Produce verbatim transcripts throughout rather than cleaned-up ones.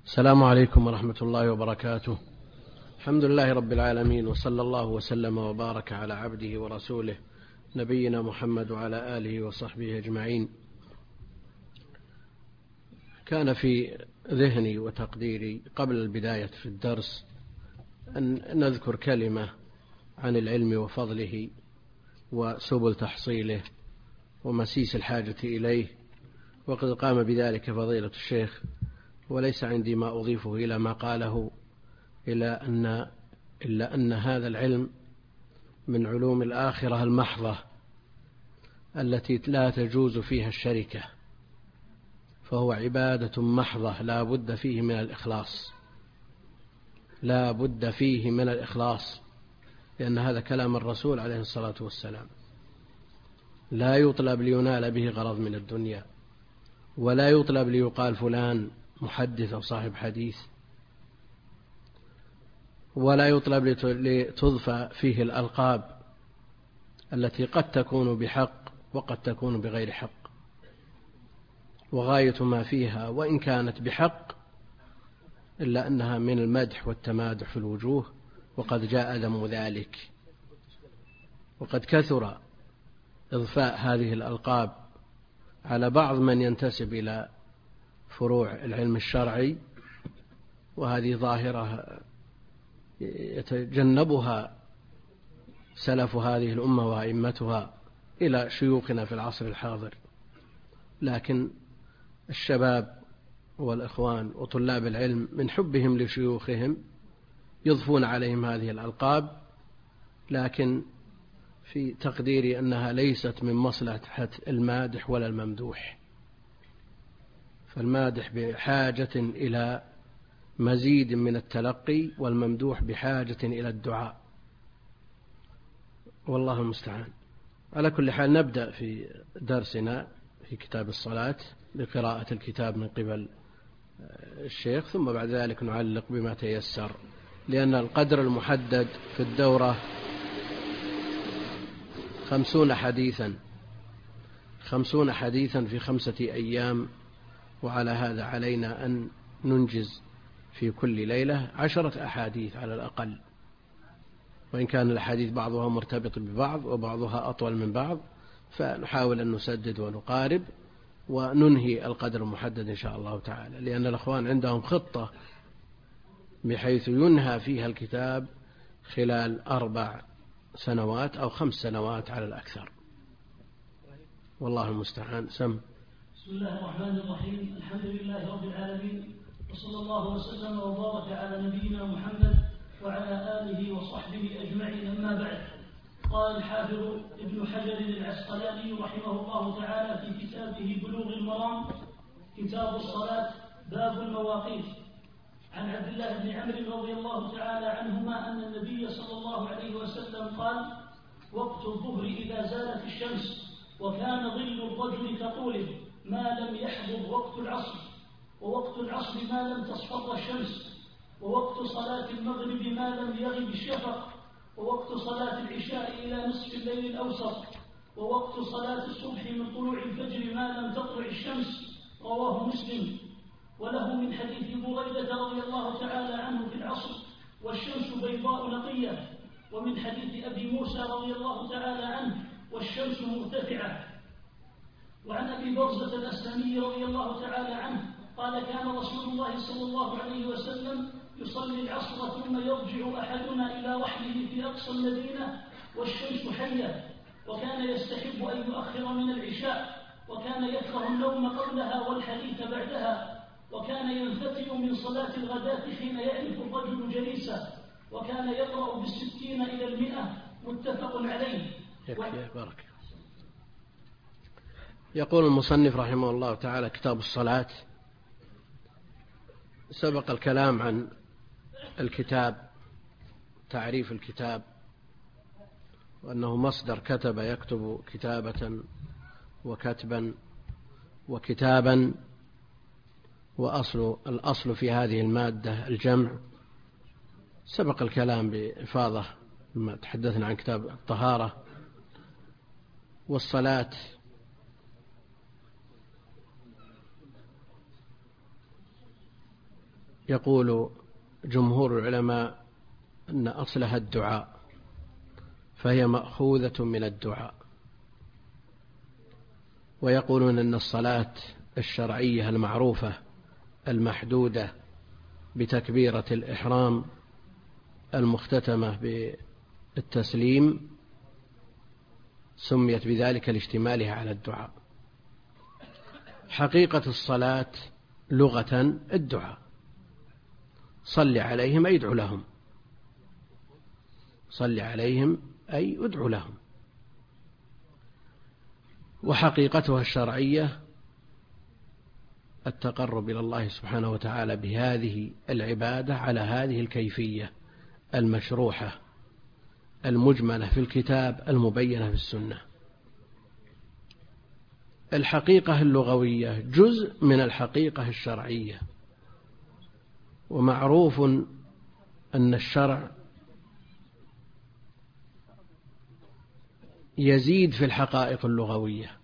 السلام عليكم ورحمة الله وبركاته. الحمد لله رب العالمين، وصلى الله وسلم وبارك على عبده ورسوله نبينا محمد وعلى آله وصحبه أجمعين. كان في ذهني وتقديري قبل البداية في الدرس أن نذكر كلمة عن العلم وفضله وسبل تحصيله ومسيس الحاجة إليه، وقد قام بذلك فضيلة الشيخ، وليس عندي ما أضيفه إلى ما قاله، إلا أن إلا أن هذا العلم من علوم الآخرة المحضة التي لا تجوز فيها الشركة، فهو عبادة محضة لا بد فيه من الإخلاص، لا بد فيه من الإخلاص، لأن هذا كلام الرسول عليه الصلاة والسلام. لا يطلب لينال به غرض من الدنيا، ولا يطلب ليقال فلان محدث أو صاحب حديث، ولا يطلب لتضفى فيه الألقاب التي قد تكون بحق وقد تكون بغير حق، وغاية ما فيها وإن كانت بحق إلا أنها من المدح والتمادح في الوجوه، وقد جاء ذم ذلك، وقد كثر إضفاء هذه الألقاب على بعض من ينتسب إلى فروع العلم الشرعي، وهذه ظاهرة يتجنبها سلف هذه الأمة وأئمتها إلى شيوخنا في العصر الحاضر، لكن الشباب والإخوان وطلاب العلم من حبهم لشيوخهم يضفون عليهم هذه الألقاب، لكن في تقديري أنها ليست من مصلحة المادح ولا الممدوح، فالمادح بحاجة إلى مزيد من التلقي، والممدوح بحاجة إلى الدعاء، والله المستعان. على كل حال نبدأ في درسنا في كتاب الصلاة بقراءة الكتاب من قبل الشيخ، ثم بعد ذلك نعلق بما تيسر، لأن القدر المحدد في الدورة خمسون حديثا خمسون حديثا في خمسة أيام، وعلى هذا علينا أن ننجز في كل ليلة عشرة أحاديث على الأقل، وإن كان الحديث بعضها مرتبط ببعض وبعضها أطول من بعض، فنحاول أن نسدد ونقارب وننهي القدر المحدد إن شاء الله تعالى، لأن الأخوان عندهم خطة بحيث ينهى فيها الكتاب خلال أربع سنوات أو خمس سنوات على الأكثر، والله المستعان. سم. بسم الله الرحمن الرحيم. الحمد لله رب العالمين، وصلى الله وسلم وبارك على نبينا محمد وعلى آله وصحبه أجمعين، أما بعد. قال الحافظ ابن حجر العسقلاني رحمه الله تعالى في كتابه بلوغ المرام كتاب الصلاة باب المواقيت، عن عبد الله بن عمرو رضي الله تعالى عنهما أن النبي صلى الله عليه وسلم قال: وقت الظهر إذا زالت الشمس وكان ظل الرجل كطوله ما لم يحضر وقت العصر، ووقت العصر ما لم تصفر الشمس، ووقت صلاة المغرب ما لم يغب الشفق، ووقت صلاة العشاء إلى نصف الليل الأوسط، ووقت صلاة الصبح من طلوع الفجر ما لم تطلع الشمس. رواه مسلم. وله من حديث بريدة رضي الله تعالى عنه في العصر والشمس بيضاء نقية، ومن حديث أبي موسى رضي الله تعالى عنه والشمس مرتفعة. وعن أبي برزة الأسلمي رضي الله تعالى عنه قال: كان رسول الله صلى الله عليه وسلم يصلي العصر ثم يرجع أحدنا إلى رحله في أقصى المدينة والشمس حية، وكان يستحب أن يؤخر من العشاء، وكان يكره النوم قبلها والحديث بعدها، وكان ينفتل من صلاة الغداة حين يعرف الرجل جليسا، وكان يقرأ بالستين إلى المئة، متفق عليه. يكفي بارك. يقول المصنف رحمه الله تعالى: كتاب الصلاة. سبق الكلام عن الكتاب، تعريف الكتاب، وأنه مصدر كتب يكتب كتابة وكتبا وكتابا، وأصل الأصل في هذه المادة الجمع. سبق الكلام بإفاضة لما تحدثنا عن كتاب الطهارة. والصلاة يقول جمهور العلماء أن أصلها الدعاء، فهي مأخوذة من الدعاء. ويقولون أن الصلاة الشرعية المعروفة المحدودة بتكبيرة الإحرام المختتمة بالتسليم سميت بذلك لاشتمالها على الدعاء. حقيقة الصلاة لغة الدعاء، صل عليهم أي ادعو لهم، صل عليهم أي ادعو لهم. وحقيقتها الشرعية التقرب إلى الله سبحانه وتعالى بهذه العبادة على هذه الكيفية المشروحة المجملة في الكتاب المبينة في السنة. الحقيقة اللغوية جزء من الحقيقة الشرعية، ومعروف أن الشرع يزيد في الحقائق اللغوية.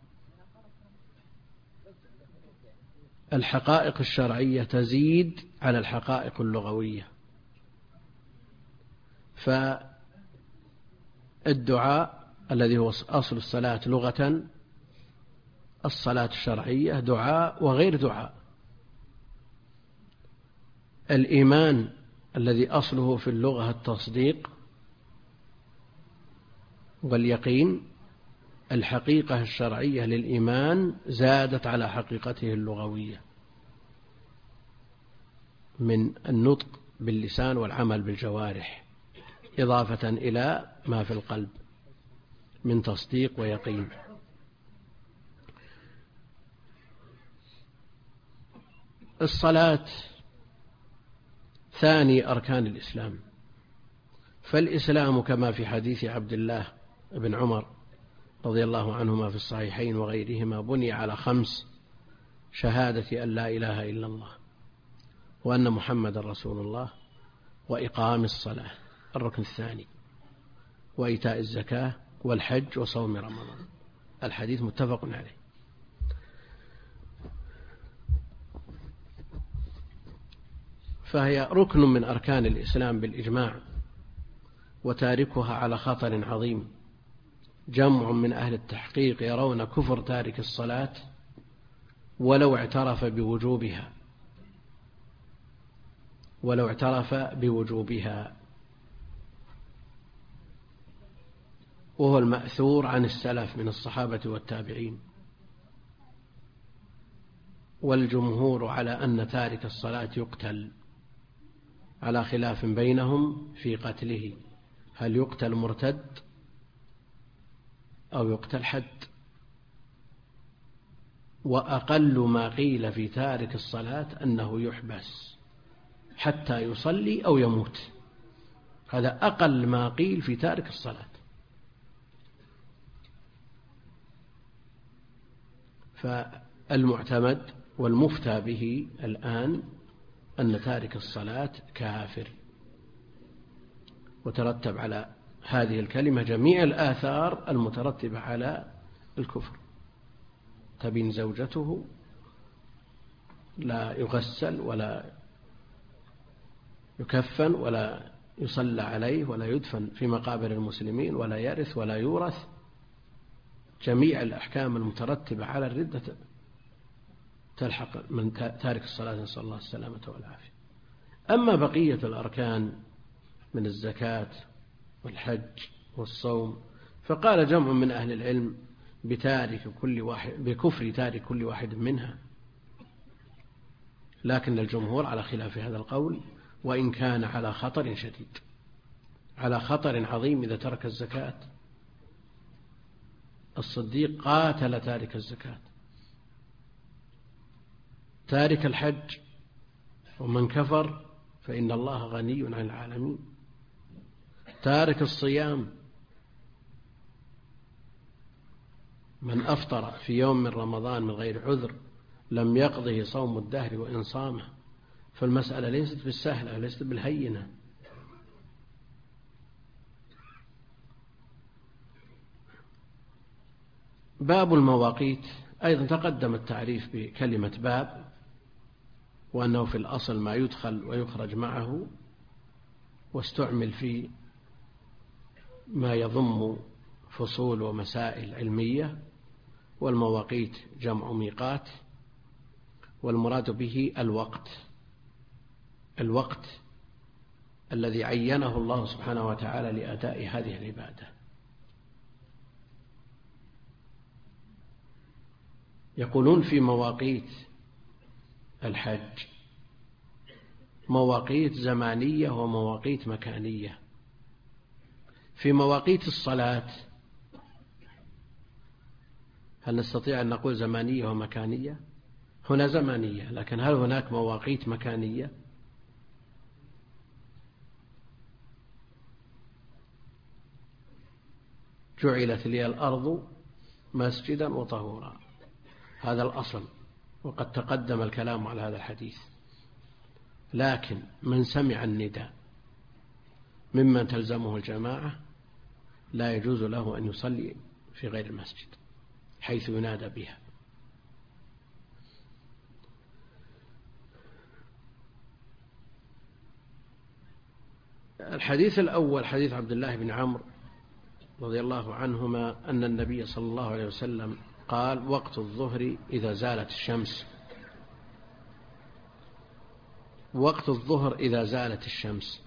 الحقائق الشرعية تزيد على الحقائق اللغوية. فالدعاء الذي هو أصل الصلاة لغة، الصلاة الشرعية دعاء وغير دعاء. الإيمان الذي أصله في اللغة التصديق واليقين، الحقيقة الشرعية للإيمان زادت على حقيقته اللغوية من النطق باللسان والعمل بالجوارح، إضافة إلى ما في القلب من تصديق ويقين. الصلاة ثاني أركان الإسلام، فالإسلام كما في حديث عبد الله بن عمر رضي الله عنهما في الصحيحين وغيرهما بني على خمس: شهادة أن لا إله إلا الله، وأن محمد رسول الله، وإقام الصلاة الركن الثاني، وإيتاء الزكاة، والحج، وصوم رمضان. الحديث متفق عليه. فهي ركن من أركان الإسلام بالإجماع، وتاركها على خطر عظيم. جمع من أهل التحقيق يرون كفر تارك الصلاة ولو اعترف بوجوبها ولو اعترف بوجوبها وهو المأثور عن السلف من الصحابة والتابعين. والجمهور على أن تارك الصلاة يقتل، على خلاف بينهم في قتله، هل يقتل مرتد أو يقتل حد. وأقل ما قيل في تارك الصلاة أنه يحبس حتى يصلي أو يموت، هذا أقل ما قيل في تارك الصلاة. فالمعتمد والمفتى به الآن أن تارك الصلاة كافر، وترتب على هذه الكلمة جميع الآثار المترتبة على الكفر. تبين زوجته، لا يغسل ولا يكفن ولا يصلى عليه ولا يدفن في مقابر المسلمين ولا يرث ولا يورث. جميع الأحكام المترتبة على الردة تلحق من تارك الصلاة، نسأل الله السلامة والعافية. أما بقية الأركان من الزكاة والحج والصوم، فقال جمع من أهل العلم بتارك كل واحد بكفر تارك كل واحد منها، لكن الجمهور على خلاف هذا القول، وإن كان على خطر شديد، على خطر عظيم إذا ترك الزكاة. الصديق قاتل تارك الزكاة. تارك الحج، ومن كفر فإن الله غني عن العالمين. تارك الصيام، من أفطر في يوم من رمضان من غير عذر لم يقضه صوم الدهر وإن صامه. فالمسألة ليست بالسهلة، ليست بالهينة. باب المواقيت أيضا تقدم التعريف بكلمة باب، وأنه في الأصل ما يدخل ويخرج معه، واستعمل في ما يضم فصول ومسائل علمية. والمواقيت جمع ميقات، والمراد به الوقت، الوقت الذي عينه الله سبحانه وتعالى لأداء هذه العبادة. يقولون في مواقيت الحج مواقيت زمانية ومواقيت مكانية. في مواقيت الصلاة هل نستطيع أن نقول زمانية ومكانية؟ هنا زمانية، لكن هل هناك مواقيت مكانية؟ جعلت لي الأرض مسجدا وطهورا، هذا الأصل، وقد تقدم الكلام على هذا الحديث. لكن من سمع النداء ممن تلزمه الجماعة لا يجوز له أن يصلي في غير المسجد حيث ينادى بها. الحديث الأول حديث عبد الله بن عمرو رضي الله عنهما أن النبي صلى الله عليه وسلم قال: وقت الظهر إذا زالت الشمس. وقت الظهر إذا زالت الشمس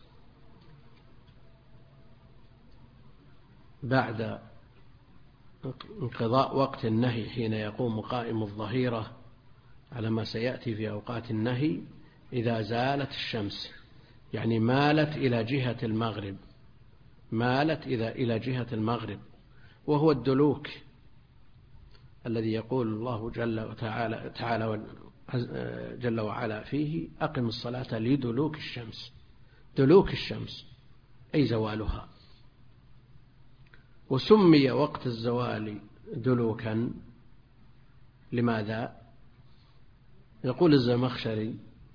بعد انقضاء وقت النهي، حين يقوم قائم الظهيرة على ما سيأتي في أوقات النهي. إذا زالت الشمس يعني مالت إلى جهة المغرب، مالت إلى جهة المغرب، وهو الدلوك الذي يقول الله جل وتعالى تعالى جل وعلا فيه: أقم الصلاة لدلوك الشمس. دلوك الشمس أي زوالها. وسمي وقت الزوال دلوكا لماذا؟ يقول الزمخشري: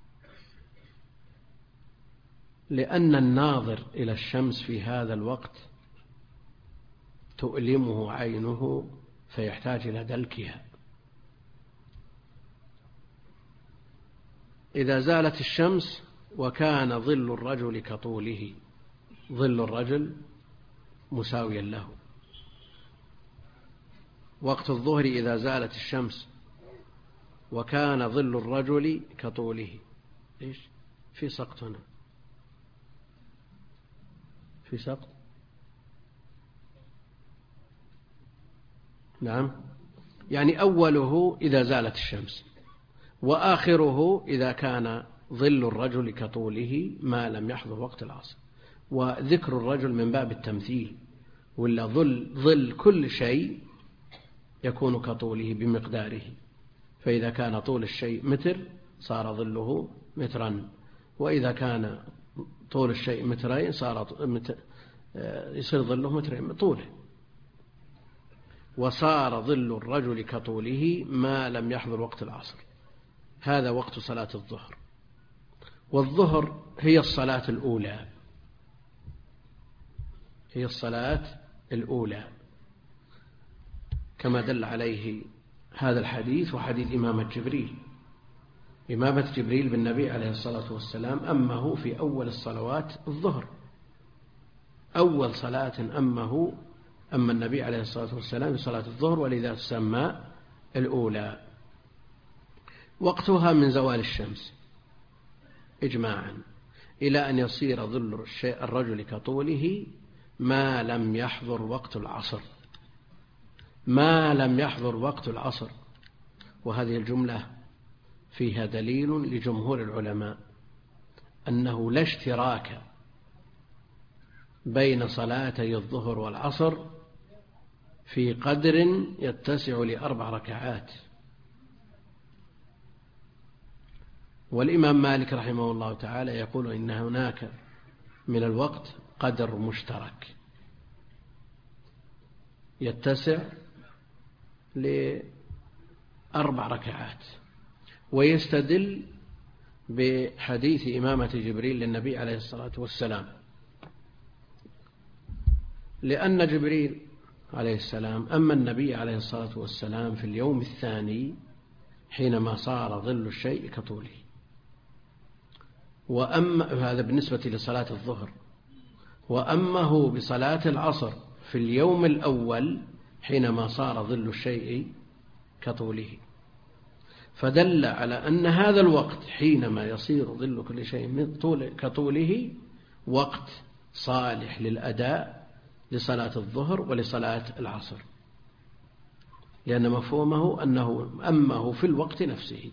لأن الناظر إلى الشمس في هذا الوقت تؤلمه عينه فيحتاج إلى دلكها. إذا زالت الشمس وكان ظل الرجل كطوله، ظل الرجل مساويا له. وقت الظهر إذا زالت الشمس وكان ظل الرجل كطوله. إيش في سقط هنا؟ في سقط؟ نعم، يعني أوله إذا زالت الشمس، وآخره إذا كان ظل الرجل كطوله ما لم يحضر وقت العصر. وذكر الرجل من باب التمثيل، ولا ظل, ظل كل شيء يكون كطوله بمقداره. فإذا كان طول الشيء متر صار ظله مترا، وإذا كان طول الشيء مترين صار مت... يصير ظله مترين طوله. وصار ظل الرجل كطوله ما لم يحضر وقت العصر. هذا وقت صلاة الظهر. والظهر هي الصلاة الأولى، هي الصلاة الأولى كما دل عليه هذا الحديث وحديث إمامة جبريل. إمامة جبريل بالنبي عليه الصلاة والسلام أمه في أول الصلوات الظهر، أول صلاة أمه أما النبي عليه الصلاة والسلام في صلاة الظهر، ولذا تسمى الأولى. وقتها من زوال الشمس إجماعا إلى أن يصير ظل الرجل كطوله ما لم يحضر وقت العصر، ما لم يحضر وقت العصر. وهذه الجملة فيها دليل لجمهور العلماء أنه لا اشتراك بين صلاتي الظهر والعصر في قدر يتسع لأربع ركعات. والإمام مالك رحمه الله تعالى يقول إن هناك من الوقت قدر مشترك يتسع لأربع ركعات، ويستدل بحديث إمامة جبريل للنبي عليه الصلاة والسلام، لأن جبريل عليه السلام أما النبي عليه الصلاة والسلام في اليوم الثاني حينما صار ظل الشيء كطوله، وأما هذا بالنسبة لصلاة الظهر، وأمه بصلاة العصر في اليوم الأول حينما صار ظل الشيء كطوله، فدل على أن هذا الوقت حينما يصير ظل كل شيء كطوله وقت صالح للأداء لصلاة الظهر ولصلاة العصر، لأن مفهومه أنه أمه في الوقت نفسه،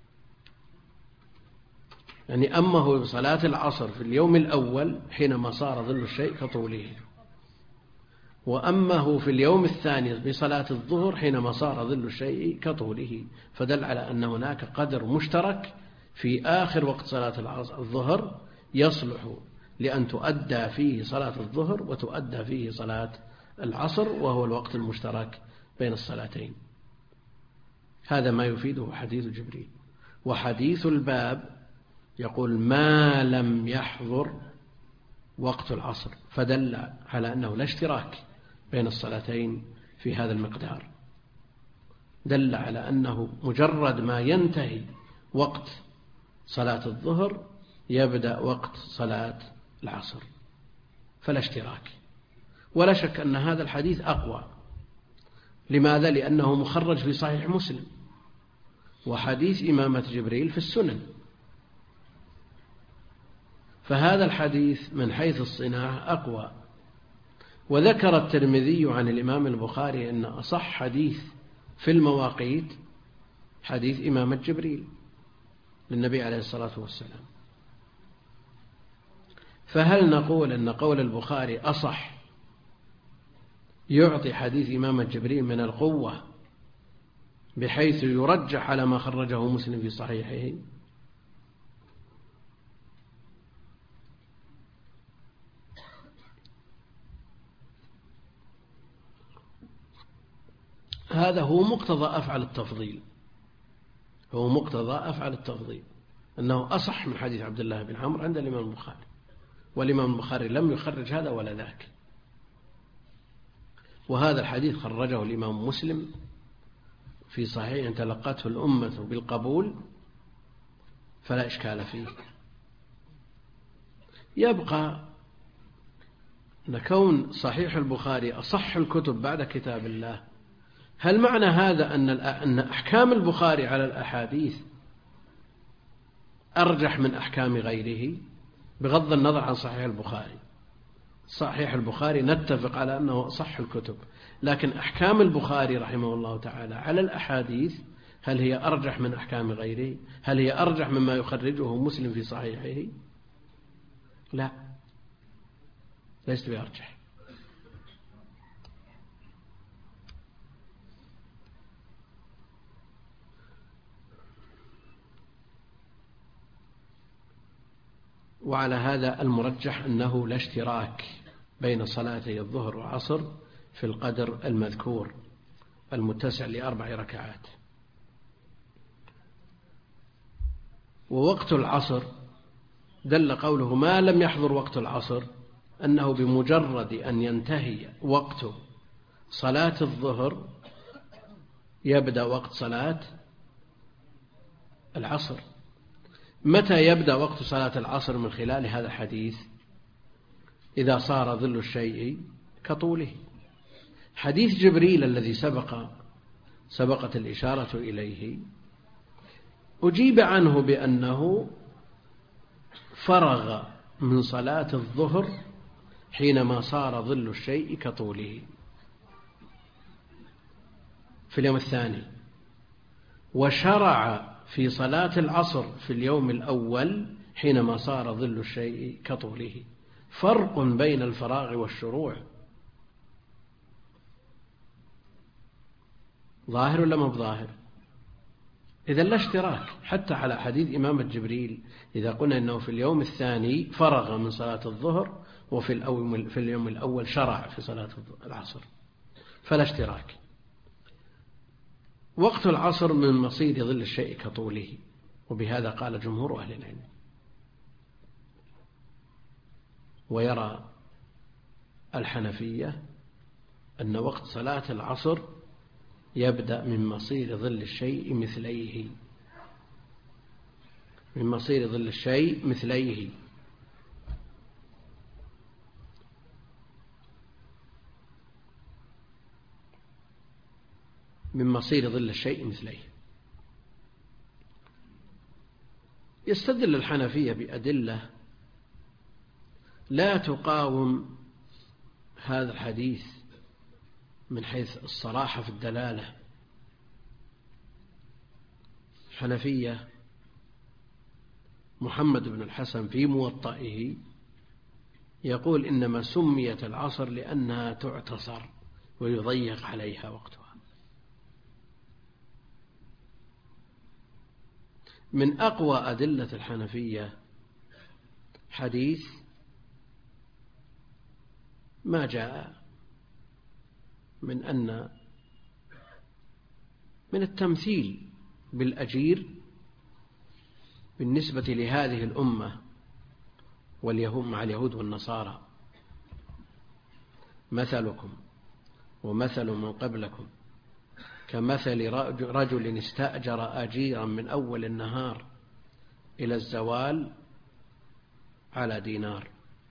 يعني أمه بصلاة العصر في اليوم الأول حينما صار ظل الشيء كطوله، وأمه في اليوم الثاني بصلاة الظهر حينما صار ظل الشيء كطوله، فدل على أن هناك قدر مشترك في آخر وقت صلاة الظهر يصلح لأن تؤدى فيه صلاة الظهر وتؤدى فيه صلاة العصر، وهو الوقت المشترك بين الصلاتين. هذا ما يفيده حديث جبريل. وحديث الباب يقول ما لم يحضر وقت العصر، فدل على أنه لا اشتراك بين الصلاتين في هذا المقدار، دل على أنه مجرد ما ينتهي وقت صلاة الظهر يبدأ وقت صلاة العصر، فلا اشتراك. ولا شك أن هذا الحديث أقوى. لماذا؟ لأنه مخرج في صحيح مسلم، وحديث إمامة جبريل في السنن، فهذا الحديث من حيث الصناعة أقوى. وذكر الترمذي عن الإمام البخاري أن أصح حديث في المواقيت حديث إمامة جبريل للنبي عليه الصلاة والسلام. فهل نقول أن قول البخاري أصح يعطي حديث إمامة جبريل من القوة بحيث يرجح على ما خرجه مسلم في صحيحه؟ هذا هو مقتضى أفعل التفضيل، هو مقتضى أفعل التفضيل أنه أصح من حديث عبد الله بن عمرو عند الإمام البخاري، والإمام البخاري لم يخرج هذا ولا ذاك. وهذا الحديث خرجه الإمام مسلم في صحيح تلقته الأمة بالقبول، فلا إشكال فيه. يبقى أن كون صحيح البخاري أصح الكتب بعد كتاب الله، هل معنى هذا أن أحكام البخاري على الأحاديث أرجح من أحكام غيره؟ بغض النظر عن صحيح البخاري، صحيح البخاري نتفق على أنه أصح الكتب، لكن أحكام البخاري رحمه الله تعالى على الأحاديث هل هي أرجح من أحكام غيره؟ هل هي أرجح مما يخرجه مسلم في صحيحه؟ لا، ليست بأرجح. وعلى هذا المرجح أنه لا اشتراك بين صلاتي الظهر والعصر في القدر المذكور المتسع لأربع ركعات. ووقت العصر دل قوله ما لم يحضر وقت العصر أنه بمجرد أن ينتهي وقت صلاة الظهر يبدأ وقت صلاة العصر. متى يبدأ وقت صلاة العصر من خلال هذا الحديث؟ إذا صار ظل الشيء كطوله. حديث جبريل الذي سبق سبقت الإشارة إليه أجيب عنه بأنه فرغ من صلاة الظهر حينما صار ظل الشيء كطوله في اليوم الثاني، وشرع في صلاة العصر في اليوم الأول حينما صار ظل الشيء كطوله. فرق بين الفراغ والشروع. ظاهر ولا ما بظاهر؟ إذا لا اشتراك حتى على حديث إمامة جبريل إذا قلنا أنه في اليوم الثاني فرغ من صلاة الظهر وفي الأول في اليوم الأول شرع في صلاة العصر، فلا اشتراك. وقت العصر من مصير ظل الشيء كطوله، وبهذا قال جمهور أهل العلم. ويرى الحنفية أن وقت صلاة العصر يبدأ من مصير ظل الشيء مثليه، من مصير ظل الشيء مثليه. من مصير ظل الشيء مثليه. يستدل الحنفية بأدلة لا تقاوم هذا الحديث من حيث الصراحة في الدلالة. الحنفية محمد بن الحسن في موطئه يقول إنما سميت العصر لأنها تعتصر ويضيق عليها وقتها. من أقوى أدلة الحنفية حديث ما جاء من أن من التمثيل بالأجير بالنسبة لهذه الأمة واليهود مع اليهود والنصارى: مثلكم ومثل من قبلكم كمثل رجل استأجر أجيرا من أول النهار إلى الزوال على دينار،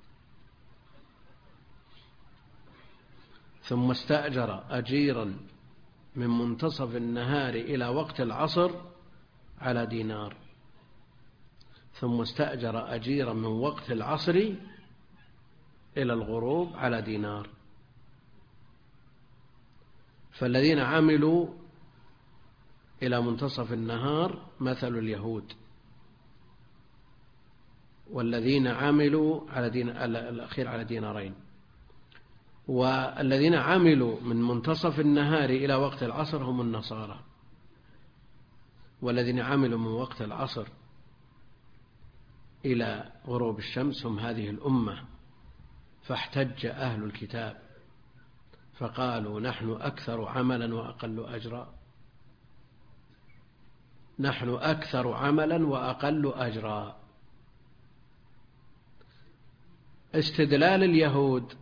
ثم استأجر أجيرا من منتصف النهار إلى وقت العصر على دينار، ثم استأجر أجيرا من وقت العصر إلى الغروب على دينار. فالذين عملوا إلى منتصف النهار مثل اليهود، والذين عملوا على دين الأخير على دينارين، والذين عملوا من منتصف النهار إلى وقت العصر هم النصارى، والذين عملوا من وقت العصر إلى غروب الشمس هم هذه الأمة. فاحتج أهل الكتاب فقالوا: نحن أكثر عملا وأقل أجرا، نحن أكثر عملا وأقل أجرا. استدلال اليهود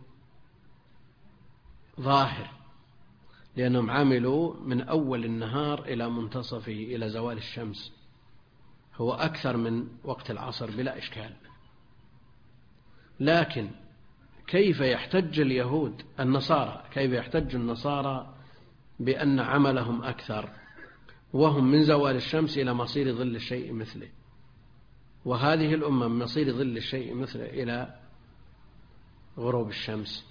ظاهر لأنهم عملوا من أول النهار إلى منتصفه إلى زوال الشمس، هو أكثر من وقت العصر بلا إشكال. لكن كيف يحتج اليهود النصارى كيف يحتج النصارى بأن عملهم أكثر وهم من زوال الشمس إلى مصير ظل الشيء مثله، وهذه الأمة من مصير ظل الشيء مثله إلى غروب الشمس؟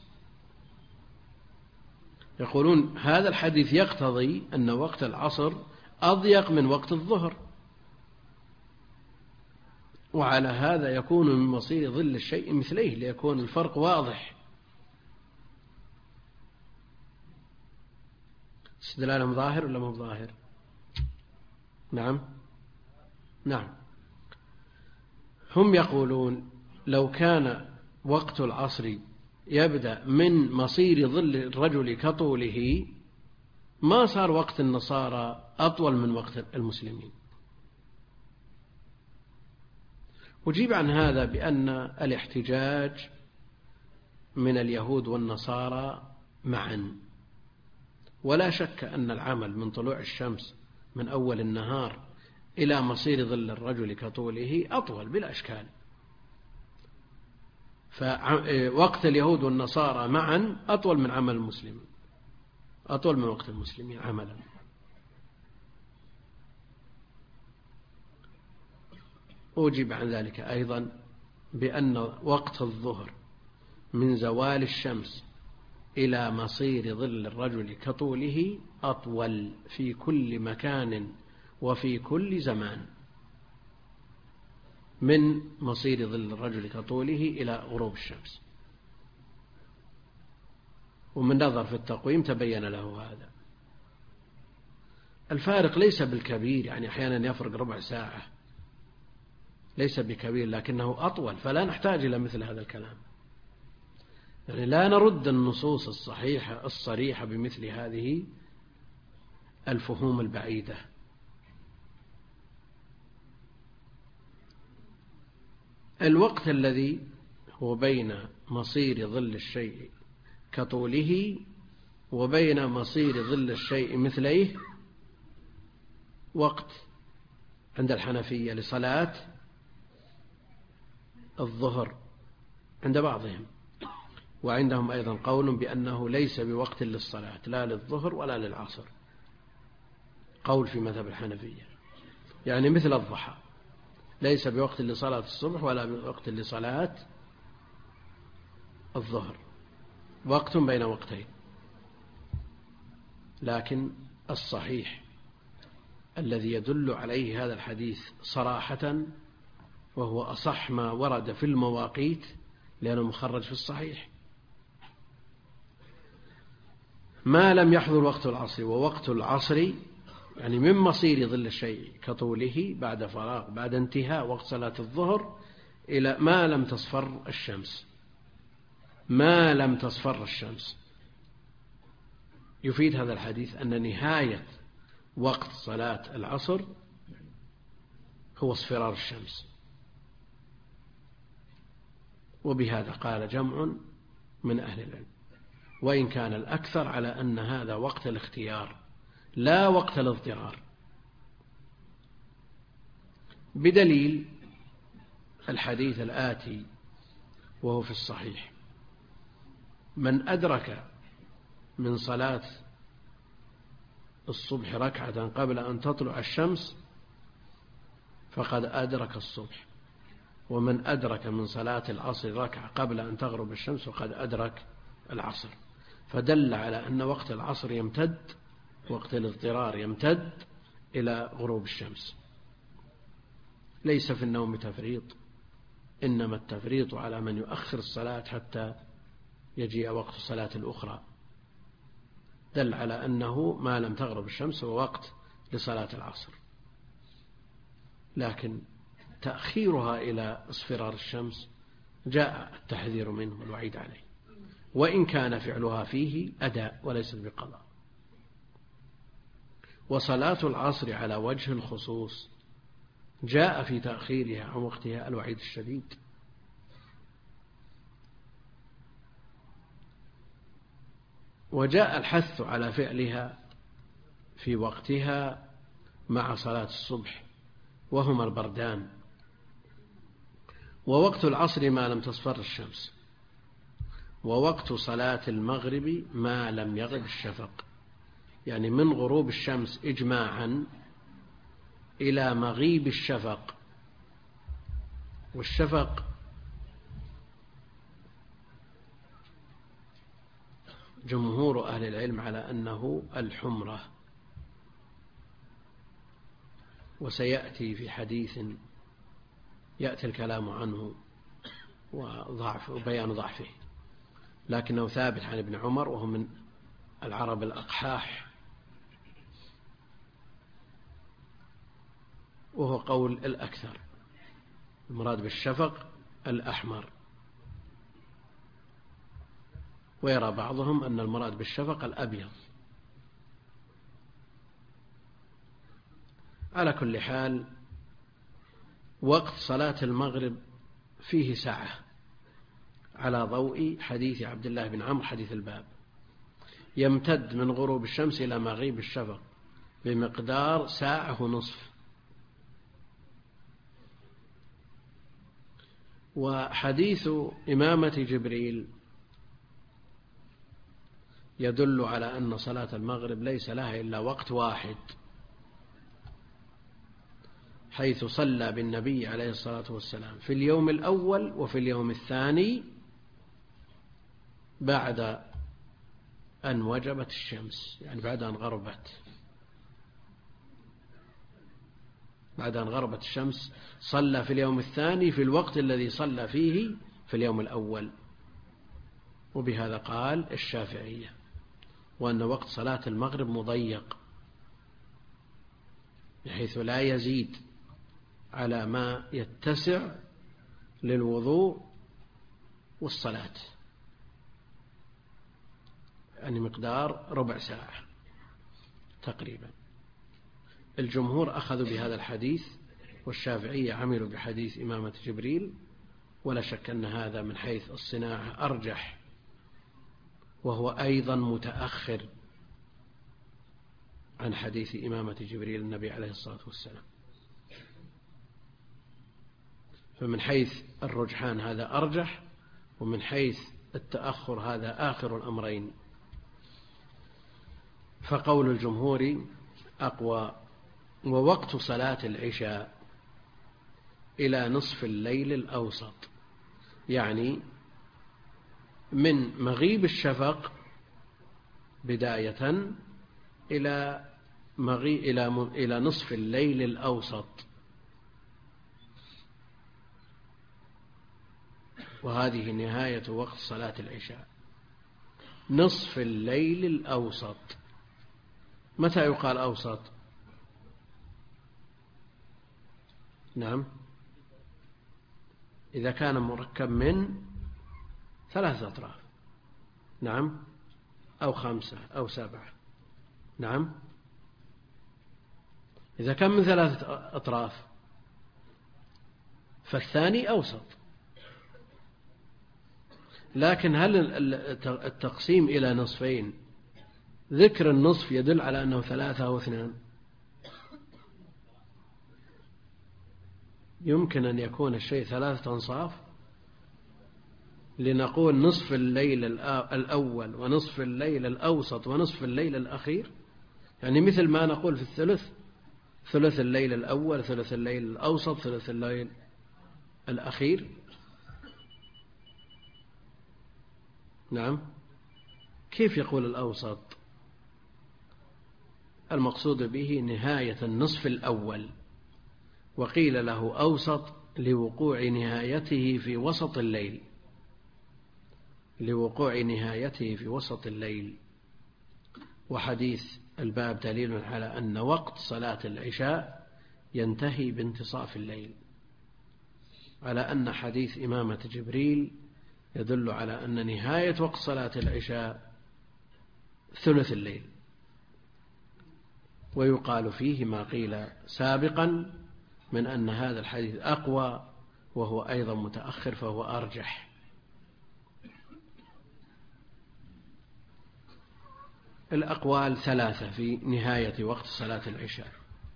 يقولون هذا الحديث يقتضي أن وقت العصر أضيق من وقت الظهر، وعلى هذا يكون من مصير ظل الشيء مثليه ليكون الفرق واضح. استدلالهم ظاهر ولا مو ظاهر؟ نعم نعم. هم يقولون لو كان وقت العصر يبدأ من مصير ظل الرجل كطوله ما صار وقت النصارى أطول من وقت المسلمين. أجيب عن هذا بأن الاحتجاج من اليهود والنصارى معا، ولا شك أن العمل من طلوع الشمس من أول النهار إلى مصير ظل الرجل كطوله أطول بلا إشكال. فوقت اليهود والنصارى معا أطول من عمل المسلمين، أطول من وقت المسلمين عملا. أجيب عن ذلك أيضا بأن وقت الظهر من زوال الشمس إلى مصير ظل الرجل كطوله أطول في كل مكان وفي كل زمان من مصير ظل الرجل كطوله إلى غروب الشمس. ومن نظر في التقويم تبين له هذا. الفارق ليس بالكبير، يعني أحيانا يفرق ربع ساعة، ليس بكبير، لكنه أطول، فلا نحتاج إلى مثل هذا الكلام. يعني لا نرد النصوص الصحيحة الصريحة بمثل هذه الفهوم البعيدة. الوقت الذي هو بين مصير ظل الشيء كطوله وبين مصير ظل الشيء مثليه وقت عند الحنفية لصلاة الظهر عند بعضهم، وعندهم أيضا قول بأنه ليس بوقت للصلاة لا للظهر ولا للعصر، قول في مذهب الحنفية، يعني مثل الضحى ليس بوقت لصلاة الصبح ولا بوقت لصلاة الظهر، وقت بين وقتين. لكن الصحيح الذي يدل عليه هذا الحديث صراحة، وهو أصح ما ورد في المواقيت لأنه مخرج في الصحيح، ما لم يحضر وقت العصر، ووقت العصر يعني من مصير ظل الشيء كطوله بعد فراغ بعد انتهاء وقت صلاة الظهر إلى ما لم تصفر الشمس، ما لم تصفر الشمس. يفيد هذا الحديث أن نهاية وقت صلاة العصر هو اصفرار الشمس، وبهذا قال جمع من أهل العلم، وإن كان الأكثر على أن هذا وقت الاختيار لا وقت الاضطرار، بدليل الحديث الآتي وهو في الصحيح: من أدرك من صلاة الصبح ركعة قبل أن تطلع الشمس فقد أدرك الصبح، ومن أدرك من صلاة العصر ركعة قبل أن تغرب الشمس فقد أدرك العصر. فدل على أن وقت العصر يمتد، وقت الاضطرار يمتد إلى غروب الشمس. ليس في النوم تفريط، إنما التفريط على من يؤخر الصلاة حتى يجيء وقت الصلاة الأخرى. دل على أنه ما لم تغرب الشمس هو وقت لصلاة العصر، لكن تأخيرها إلى اصفرار الشمس جاء التحذير منه والوعيد عليه، وإن كان فعلها فيه أداء وليس بقضاء. وصلاة العصر على وجه الخصوص جاء في تأخيرها عن وقتها الوعيد الشديد، وجاء الحث على فعلها في وقتها مع صلاة الصبح، وهما البردان. ووقت العصر ما لم تصفر الشمس، ووقت صلاة المغرب ما لم يغب الشفق، يعني من غروب الشمس إجماعا إلى مغيب الشفق. والشفق جمهور أهل العلم على أنه الحمرة، وسيأتي في حديث يأتي الكلام عنه وضعف وبيان ضعفه، لكنه ثابت عن ابن عمر وهو من العرب الأقحاح، وهو قول الأكثر، المراد بالشفق الأحمر، ويرى بعضهم أن المراد بالشفق الأبيض. على كل حال وقت صلاة المغرب فيه ساعة على ضوء حديث عبد الله بن عمرو حديث الباب، يمتد من غروب الشمس إلى مغيب الشفق بمقدار ساعة ونصف. وحديث إمامة جبريل يدل على أن صلاة المغرب ليس لها إلا وقت واحد، حيث صلى بالنبي عليه الصلاة والسلام في اليوم الأول وفي اليوم الثاني بعد أن وجبت الشمس، يعني بعد أن غربت بعد أن غربت الشمس صلى في اليوم الثاني في الوقت الذي صلى فيه في اليوم الأول. وبهذا قال الشافعية، وأن وقت صلاة المغرب مضيق بحيث لا يزيد على ما يتسع للوضوء والصلاة، يعني مقدار ربع ساعة تقريبا. الجمهور أخذوا بهذا الحديث، والشافعية عملوا بحديث إمامة جبريل، ولا شك أن هذا من حيث الصناعة أرجح، وهو أيضا متأخر عن حديث إمامة جبريل النبي عليه الصلاة والسلام. فمن حيث الرجحان هذا أرجح، ومن حيث التأخر هذا آخر الأمرين. فقول الجمهور أقوى. ووقت صلاة العشاء إلى نصف الليل الأوسط، يعني من مغيب الشفق بداية إلى مغي إلى إلى نصف الليل الأوسط، وهذه نهاية وقت صلاة العشاء، نصف الليل الأوسط. متى يقال أوسط؟ نعم، إذا كان مركب من ثلاثة أطراف، نعم، أو خمسة أو سبعة، نعم. إذا كان من ثلاثة أطراف فالثاني أوسط. لكن هل التقسيم إلى نصفين ذكر النصف يدل على أنه ثلاثة أو اثنان؟ يمكن أن يكون الشيء ثلاثة أنصاف، لنقول نصف الليل الأول ونصف الليل الأوسط ونصف الليل الأخير، يعني مثل ما نقول في الثلث، ثلث الليل الأول، ثلث الليل الأوسط، ثلث الليل الأخير. نعم. كيف يقول الأوسط؟ المقصود به نهاية النصف الأول، وقيل له أوسط لوقوع نهايته في وسط الليل، لوقوع نهايته في وسط الليل. وحديث الباب دليل على أن وقت صلاة العشاء ينتهي بانتصاف الليل، على أن حديث إمامة جبريل يدل على أن نهاية وقت صلاة العشاء ثلث الليل. ويقال فيه ما قيل سابقا من أن هذا الحديث أقوى، وهو أيضا متأخر فهو أرجح. الأقوال ثلاثة في نهاية وقت صلاة العشاء.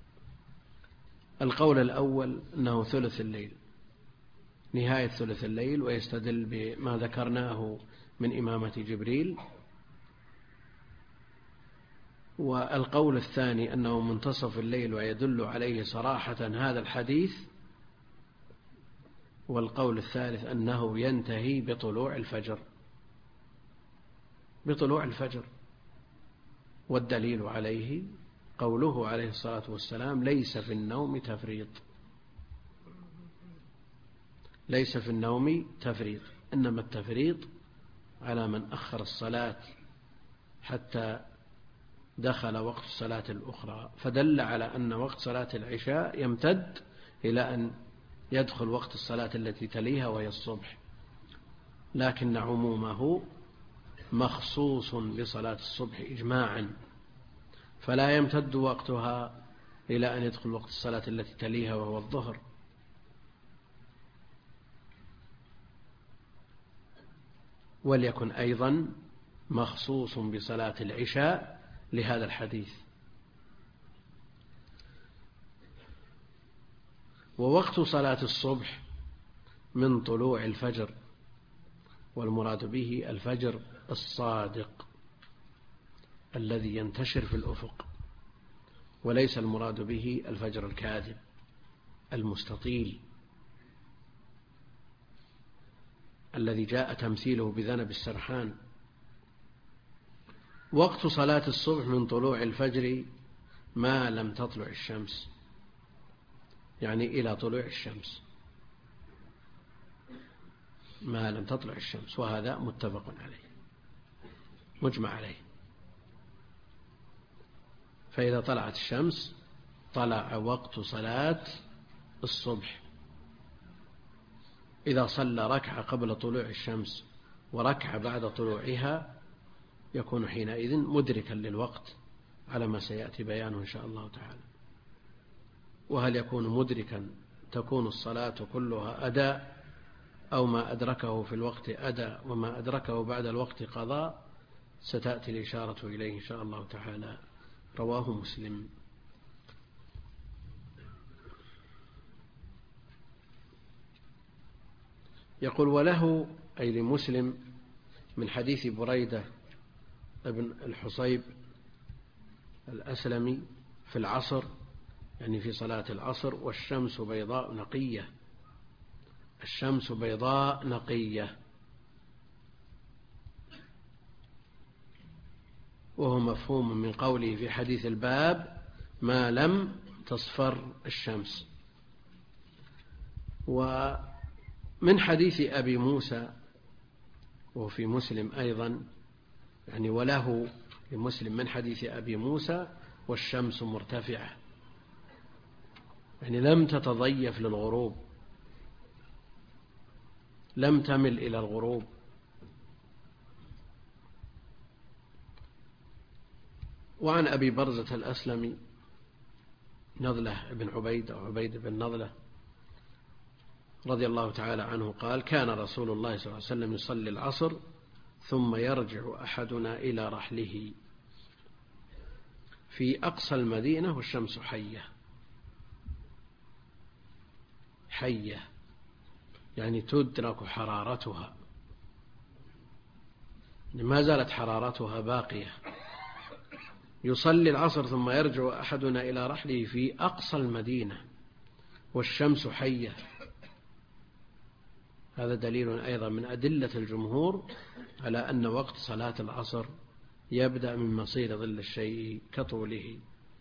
القول الأول أنه ثلث الليل، نهاية ثلث الليل، ويستدل بما ذكرناه من إمامة جبريل. والقول الثاني أنه منتصف الليل، ويدل عليه صراحة هذا الحديث. والقول الثالث أنه ينتهي بطلوع الفجر، بطلوع الفجر. والدليل عليه قوله عليه الصلاة والسلام: ليس في النوم تفريط، ليس في النوم تفريط، إنما التفريط على من أخر الصلاة حتى دخل وقت الصلاة الأخرى. فدل على أن وقت صلاة العشاء يمتد إلى أن يدخل وقت الصلاة التي تليها وهي الصبح، لكن عمومه مخصوص بصلاة الصبح إجماعا، فلا يمتد وقتها إلى أن يدخل وقت الصلاة التي تليها وهو الظهر. وليكن أيضا مخصوص بصلاة العشاء لهذا الحديث. ووقت صلاة الصبح من طلوع الفجر، والمراد به الفجر الصادق الذي ينتشر في الأفق، وليس المراد به الفجر الكاذب المستطيل الذي جاء تمثيله بذنب السرحان. وقت صلاة الصبح من طلوع الفجر ما لم تطلع الشمس، يعني إلى طلوع الشمس، ما لم تطلع الشمس، وهذا متفق عليه مجمع عليه. فإذا طلعت الشمس طلع وقت صلاة الصبح. إذا صلى ركعة قبل طلوع الشمس وركعة بعد طلوعها يكون حينئذ مدركا للوقت على ما سيأتي بيانه إن شاء الله تعالى. وهل يكون مدركا تكون الصلاة كلها أداء، أو ما أدركه في الوقت أداء وما أدركه بعد الوقت قضاء، ستأتي الإشارة إليه إن شاء الله تعالى. رواه مسلم. يقول: وله أي لمسلم من حديث بريدة ابن الحصيب الأسلمي في العصر، يعني في صلاة العصر: والشمس بيضاء نقية. الشمس بيضاء نقية، وهو مفهوم من قوله في حديث الباب: ما لم تصفر الشمس. ومن حديث أبي موسى وفي مسلم أيضا، يعني وله لمسلم من حديث أبي موسى: والشمس مرتفعة، يعني لم تتضيف للغروب، لم تمل إلى الغروب. وعن أبي برزة الأسلمي نضلة بن عبيد أو عبيد بن نضلة رضي الله تعالى عنه قال: كان رسول الله صلى الله عليه وسلم يصلي العصر ثم يرجع أحدنا إلى رحله في أقصى المدينة والشمس حية. حية يعني تدرك حرارتها، ما زالت حرارتها باقية. يصلي العصر ثم يرجع أحدنا إلى رحله في أقصى المدينة والشمس حية. هذا دليل أيضا من أدلة الجمهور على أن وقت صلاة العصر يبدأ من مصير ظل الشيء كطوله.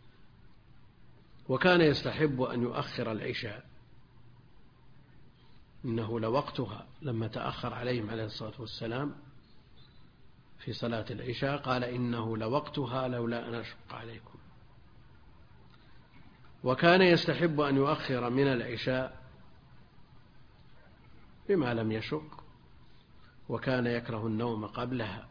وكان يستحب أن يؤخر العشاء، إنه لوقتها. لما تأخر عليهم عليه الصلاة والسلام في صلاة العشاء قال: إنه لوقتها لولا أن أشق عليكم. وكان يستحب أن يؤخر من العشاء بما لم يشق، وكان يكره النوم قبلها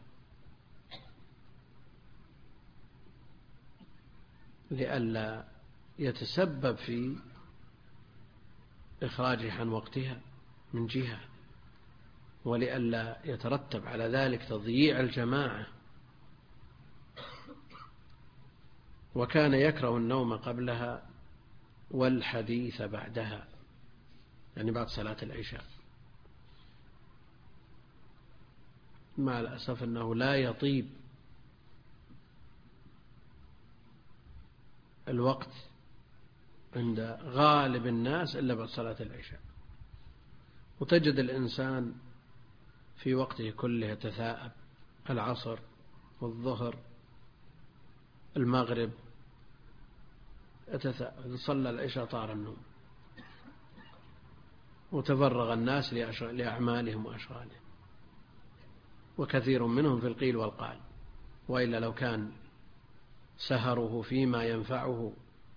لئلا يتسبب في إخراجها عن وقتها من جهة، ولئلا يترتب على ذلك تضييع الجماعة. وكان يكره النوم قبلها والحديث بعدها، يعني بعد صلاة العشاء. مع الأسف أنه لا يطيب الوقت عند غالب الناس إلا بعد صلاة العشاء، وتجد الإنسان في وقته كله يتثاءب: العصر والظهر المغرب، يتثاءب. صلى العشاء طار النوم، وتفرغ الناس لأعمالهم وأشغالهم، وكثير منهم في القيل والقال. وإلا لو كان سهره فيما ينفعه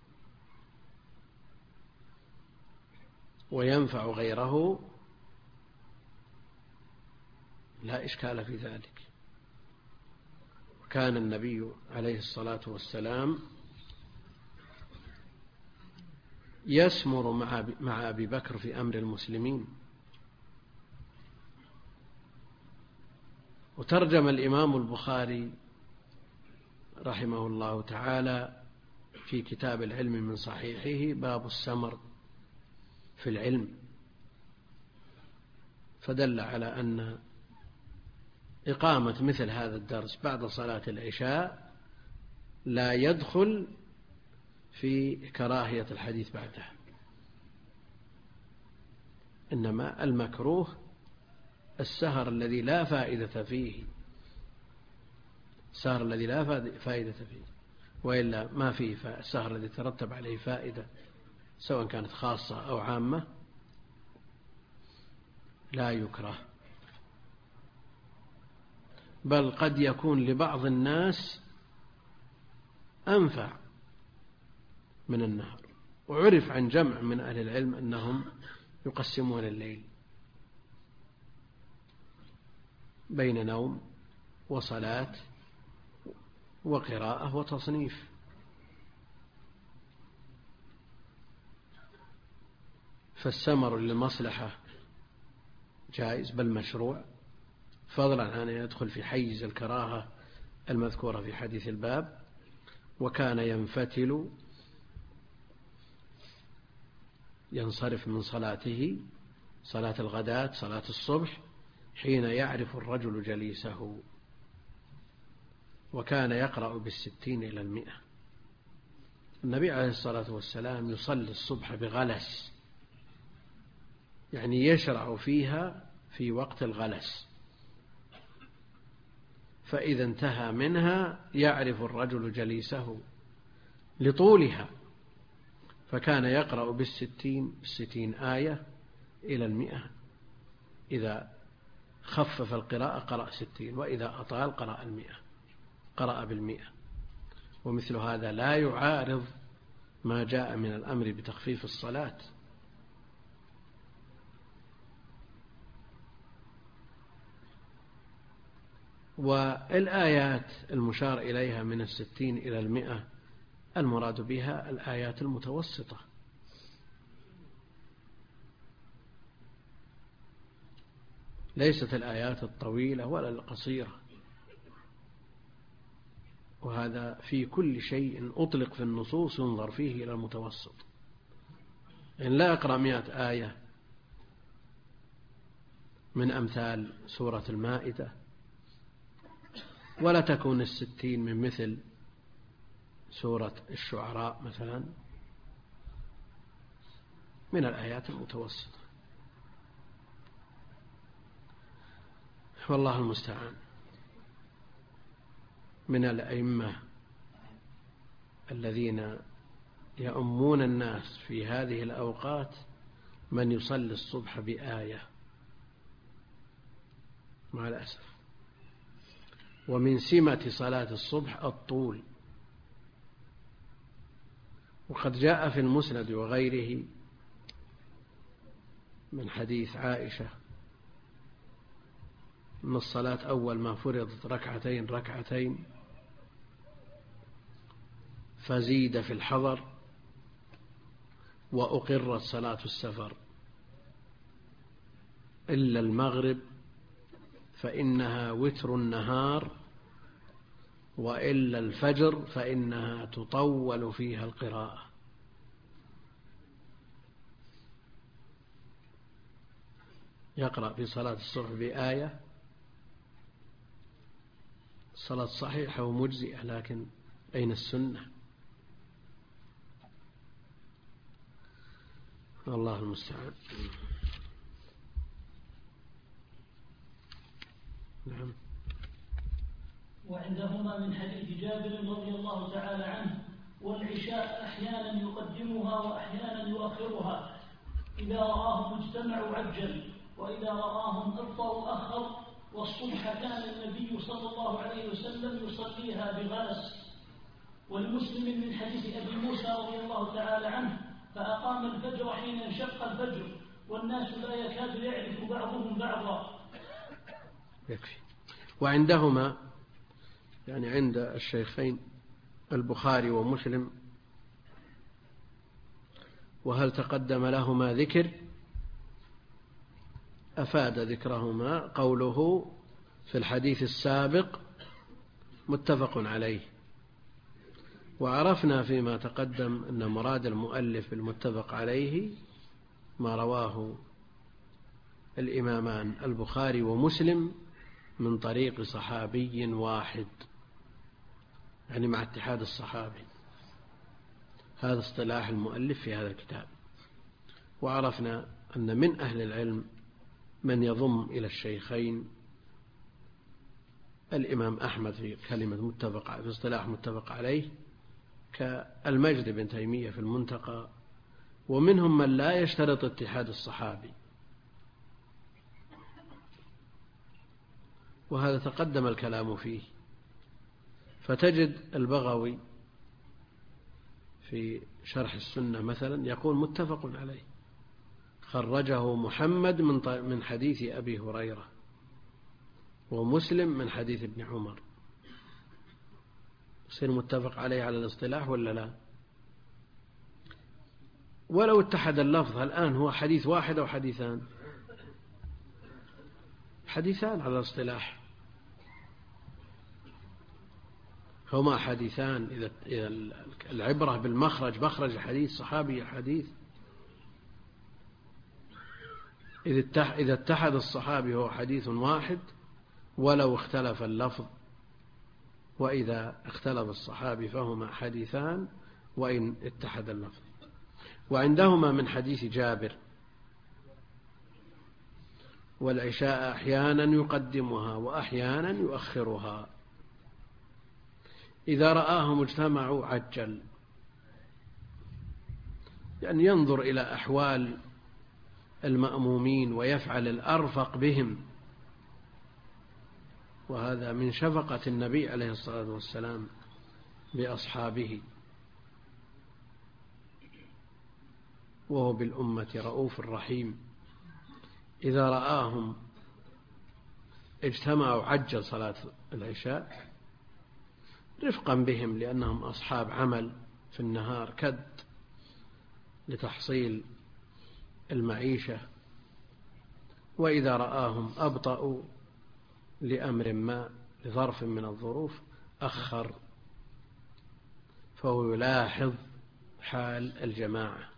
وينفع غيره لا إشكال في ذلك. كان النبي عليه الصلاة والسلام يسمر مع أبي بكر في أمر المسلمين. وترجم الإمام البخاري رحمه الله تعالى في كتاب العلم من صحيحه باب السمر في العلم، فدل على أن إقامة مثل هذا الدرس بعد صلاة العشاء لا يدخل في كراهية الحديث بعدها، إنما المكروه السهر الذي لا فائدة فيه، السهر الذي لا فائدة فيه، وإلا ما فيه السهر الذي ترتب عليه فائدة سواء كانت خاصة أو عامة لا يكره، بل قد يكون لبعض الناس أنفع من النهار. وعرف عن جمع من أهل العلم أنهم يقسمون الليل بين نوم وصلاة وقراءة وتصنيف. فالسمر للمصلحة جائز بل مشروع، فضلا عن أن يدخل في حيز الكراهة المذكورة في حديث الباب. وكان ينفتل ينصرف من صلاته صلاة الغداة صلاة الصبح حين يعرف الرجل جليسه، وكان يقرأ بالستين إلى المئة. النبي عليه الصلاة والسلام يصلي الصبح بغلس، يعني يشرع فيها في وقت الغلس، فإذا انتهى منها يعرف الرجل جليسه لطولها، فكان يقرأ بالستين ستين آية إلى المئة، إذا خفف القراءة قرأ ستين، وإذا أطال قرأ المئة قرأ بالمئة. ومثل هذا لا يعارض ما جاء من الأمر بتخفيف الصلاة. والآيات المشار إليها من الستين إلى المئة المراد بها الآيات المتوسطة، ليست الآيات الطويلة ولا القصيرة. وهذا في كل شيء أطلق في النصوص ينظر فيه إلى المتوسط. إن لا أقرأ مئة آية من أمثال سورة المائدة، ولا تكون الستين من مثل سورة الشعراء مثلا، من الآيات المتوسطة، والله المستعان. من الأئمة الذين يؤمون الناس في هذه الأوقات من يصلي الصبح بآية مع الأسف. ومن سمة صلاة الصبح الطول، وقد جاء في المسند وغيره من حديث عائشة أن الصلاة أول ما فرضت ركعتين ركعتين، فزيد في الحضر، وأقرت صلاة السفر إلا المغرب فإنها وتر النهار، وإلا الفجر فإنها تطول فيها القراءة. يقرأ في صلاة الصبح بآية، الصلاة صحيحة ومجزئة، لكن أين السنة؟ الله المستعان. نعم. وعندهما من حديث جابر رضي الله تعالى عنه: والعشاء أحيانا يقدمها وأحيانا يؤخرها، إذا رآهم اجتمعوا عجل، وإذا رآهم أبطأوا أخر، والصبح كان النبي صلى الله عليه وسلم يصليها بغلس. والمسلم من حديث أبي موسى رضي الله تعالى عنه: فأقام الفجر حين انشق الفجر، والناس لا يكاد يعرف بعضهم بعضا. يكفي. وعندهما يعني عند الشيخين البخاري ومسلم، وهل تقدم لهما ذكر؟ أفاد ذكرهما قوله في الحديث السابق متفق عليه. وعرفنا فيما تقدم أن مراد المؤلف بالمتفق عليه ما رواه الإمامان البخاري ومسلم من طريق صحابي واحد، يعني مع اتحاد الصحابي. هذا اصطلاح المؤلف في هذا الكتاب. وعرفنا أن من أهل العلم من يضم إلى الشيخين الإمام أحمد في كلمة متفق في اصطلاح متفق عليه، كالمجد بن تيمية في المنتقى، ومنهم من لا يشترط اتحاد الصحابي، وهذا تقدم الكلام فيه. فتجد البغوي في شرح السنة مثلا يقول متفق عليه، خرجه محمد من حديث أبي هريرة، ومسلم من حديث ابن عمر. يصير متفق عليه على الاصطلاح ولا لا؟ ولو اتحد اللفظ الآن هو حديث واحد أو حديثان؟ حديثان على الاصطلاح، هما حديثان. إذا العبرة بالمخرج، مخرج حديث صحابي حديث. إذا اتحد الصحابي هو حديث واحد ولو اختلف اللفظ، وإذا اختلف الصحابي فهما حديثان وإن اتحد اللفظ. وعندهما من حديث جابر: والعشاء أحيانا يقدمها وأحيانا يؤخرها، إذا رآهم اجتمعوا عجل، يعني ينظر إلى أحوال المأمومين ويفعل الأرفق بهم، وهذا من شفقة النبي عليه الصلاة والسلام بأصحابه، وهو بالأمة رؤوف رحيم. إذا رآهم اجتمعوا عجل صلاة العشاء رفقا بهم، لأنهم أصحاب عمل في النهار كد لتحصيل المعيشة. وإذا رآهم أبطأوا لأمر ما، لظرف من الظروف، أخر، فهو يلاحظ حال الجماعة.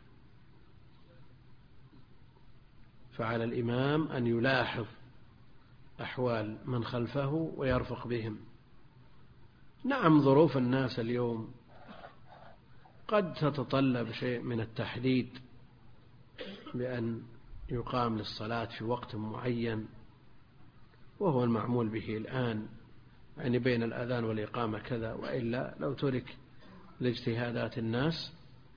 فعلى الإمام أن يلاحظ أحوال من خلفه ويرفق بهم. نعم، ظروف الناس اليوم قد تتطلب شيء من التحديد، بأن يقام للصلاة في وقت معين، وهو المعمول به الآن، يعني بين الأذان والإقامة كذا، وإلا لو ترك لاجتهادات الناس،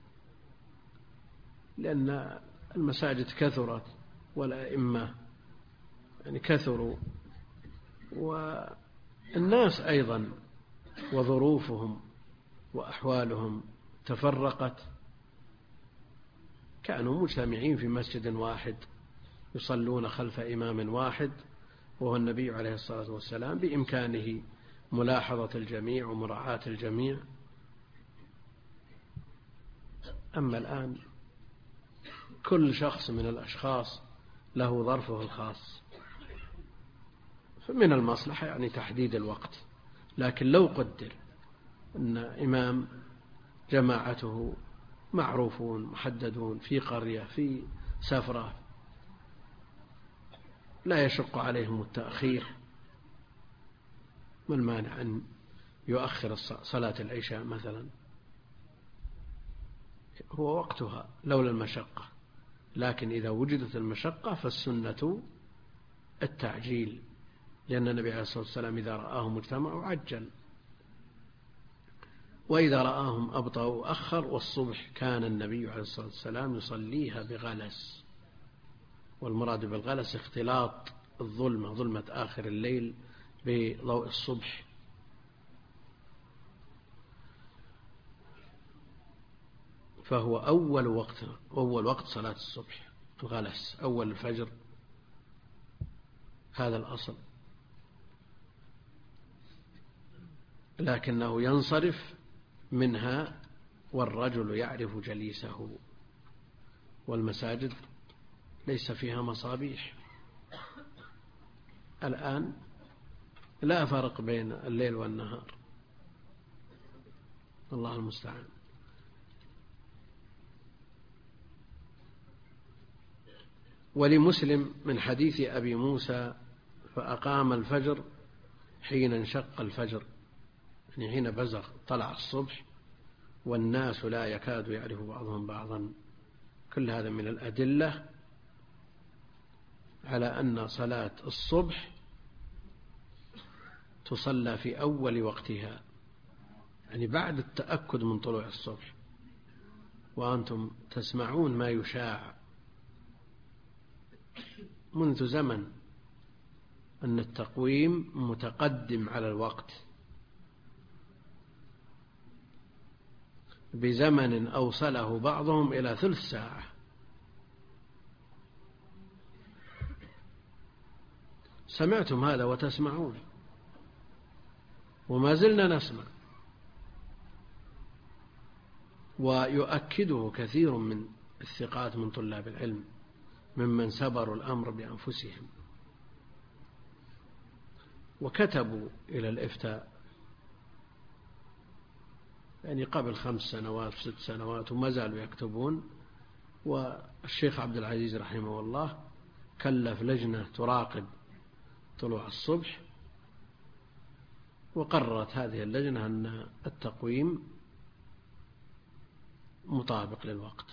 لأن المساجد كثرت والأئمة يعني كثروا، والناس أيضا وظروفهم وأحوالهم تفرقت، كانوا مجتمعين في مسجد واحد يصلون خلف إمام واحد وهو النبي عليه الصلاة والسلام، بإمكانه ملاحظة الجميع ومراعاة الجميع. أما الآن كل شخص من الأشخاص له ظرفه الخاص، فمن المصلحة يعني تحديد الوقت. لكن لو قدر أن إمام جماعته معروفون محددون في قرية في سفرة لا يشق عليهم التأخير، ما المانع أن يؤخر صلاة العشاء مثلا؟ هو وقتها لولا المشقة، لكن إذا وجدت المشقة فالسنة التعجيل، لأن النبي عليه الصلاة والسلام إذا رآهم اجتمعوا عجل، وإذا رآهم أبطأوا أخر. والصبح كان النبي عليه الصلاة والسلام يصليها بغلس، والمراد بالغلس اختلاط الظلمة، ظلمة آخر الليل، بضوء الصبح. فهو أول وقت أول وقت صلاة الصبح الغلس، أول الفجر، هذا الأصل. لكنه ينصرف منها والرجل يعرف جليسه، والمساجد ليس فيها مصابيح. الآن لا فرق بين الليل والنهار، الله المستعان. ولمسلم من حديث أبي موسى: فأقام الفجر حين انشق الفجر، يعني حين بزغ طلع الصبح والناس لا يكاد يعرف بعضهم بعضا. كل هذا من الأدلة على أن صلاة الصبح تصلى في أول وقتها، يعني بعد التأكد من طلوع الصبح، وأنتم تسمعون ما يشاع منذ زمن أن التقويم متقدم على الوقت بزمن أوصله بعضهم إلى ثلث ساعة. سمعتم هذا وتسمعون، وما زلنا نسمع، ويؤكده كثير من الثقات من طلاب العلم ممن سبروا الأمر بأنفسهم وكتبوا إلى الإفتاء، يعني قبل خمس سنوات ست سنوات وما زالوا يكتبون. والشيخ عبد العزيز رحمه الله كلف لجنة تراقب طلوع الصبح، وقررت هذه اللجنة أن التقويم مطابق للوقت،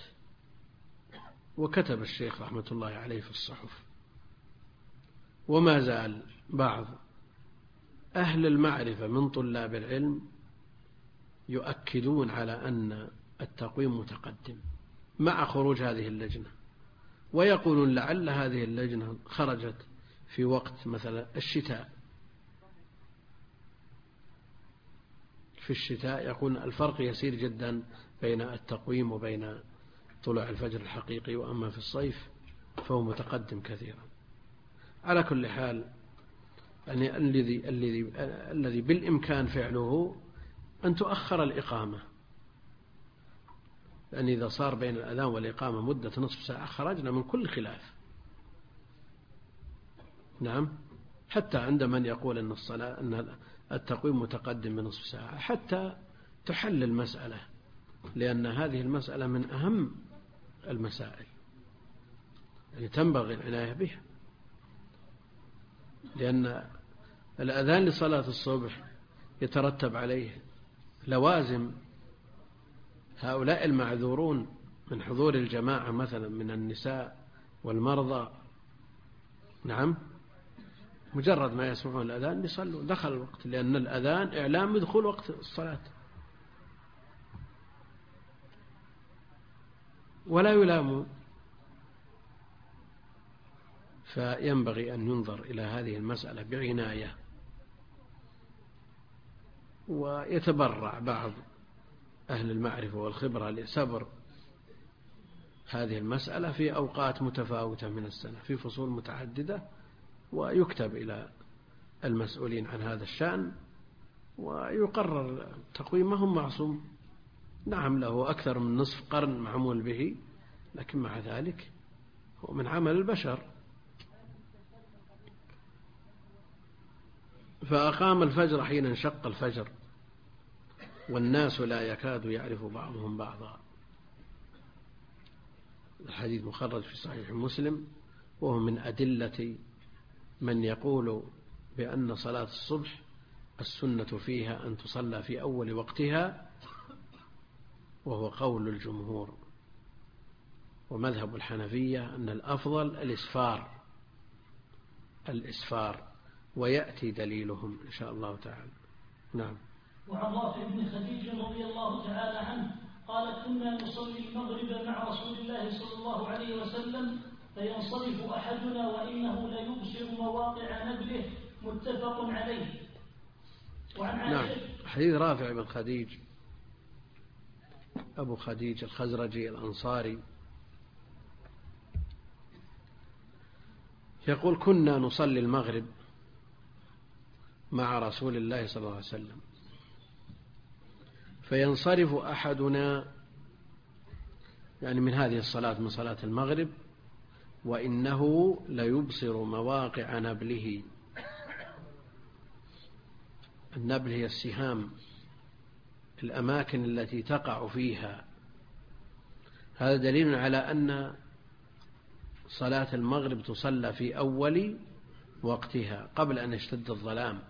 وكتب الشيخ رحمة الله عليه في الصحف. وما زال بعض أهل المعرفة من طلاب العلم يؤكدون على أن التقويم متقدم مع خروج هذه اللجنة، ويقولون لعل هذه اللجنة خرجت في وقت مثلا الشتاء. في الشتاء يكون الفرق يسير جدا بين التقويم وبين طلوع الفجر الحقيقي، وأما في الصيف فهو متقدم كثيرا. على كل حال يعني الذي الذي الذي بالإمكان فعله أن تؤخر الإقامة، لأن إذا صار بين الأذان والإقامة مدة نصف ساعة خرجنا من كل خلاف. نعم، حتى عند من يقول أن الصلاة أن التقويم متقدم بنصف ساعة حتى تحل المسألة، لأن هذه المسألة من أهم المسائل يعني تنبغي العناية بها، لأن الأذان لصلاة الصبح يترتب عليه لوازم. هؤلاء المعذورون من حضور الجماعة مثلا من النساء والمرضى، نعم، مجرد ما يسمعون الأذان يصلوا، دخل الوقت، لأن الأذان إعلام بدخول وقت الصلاة، ولا يلامون. فينبغي أن ينظر إلى هذه المسألة بعناية، ويتبرع بعض أهل المعرفة والخبرة لصبر هذه المسألة في أوقات متفاوتة من السنة في فصول متعددة، ويكتب إلى المسؤولين عن هذا الشأن ويقرر تقويم. ما هم معصوم، نعم له أكثر من نصف قرن معمول به، لكن مع ذلك هو من عمل البشر. فأقام الفجر حين انشق الفجر والناس لا يكاد يعرف بعضهم بعضا. الحديث مخرج في صحيح مسلم، وهو من أدلة من يقول بأن صلاة الصبح السنة فيها أن تصلى في أول وقتها، وهو قول الجمهور. ومذهب الحنفية أن الأفضل الإسفار الإسفار ويأتي دليلهم إن شاء الله تعالى. نعم. وعن رافع بن خديج رضي الله تعالى عنه قال: كنا نصلي المغرب مع رسول الله صلى الله عليه وسلم فينصرف أحدنا وإنه ليبصر مواقع نبله، متفق عليه. وعن نعم. حديث رافع بن خديج أبو خديج الخزرجي الأنصاري يقول: كنا نصلي المغرب مع رسول الله صلى الله عليه وسلم فينصرف أحدنا، يعني من هذه الصلاة، من صلاة المغرب، وإنه ليبصر مواقع نبله. النبل هي السهام، الأماكن التي تقع فيها. هذا دليل على أن صلاة المغرب تصلى في أول وقتها قبل أن يشتد الظلام.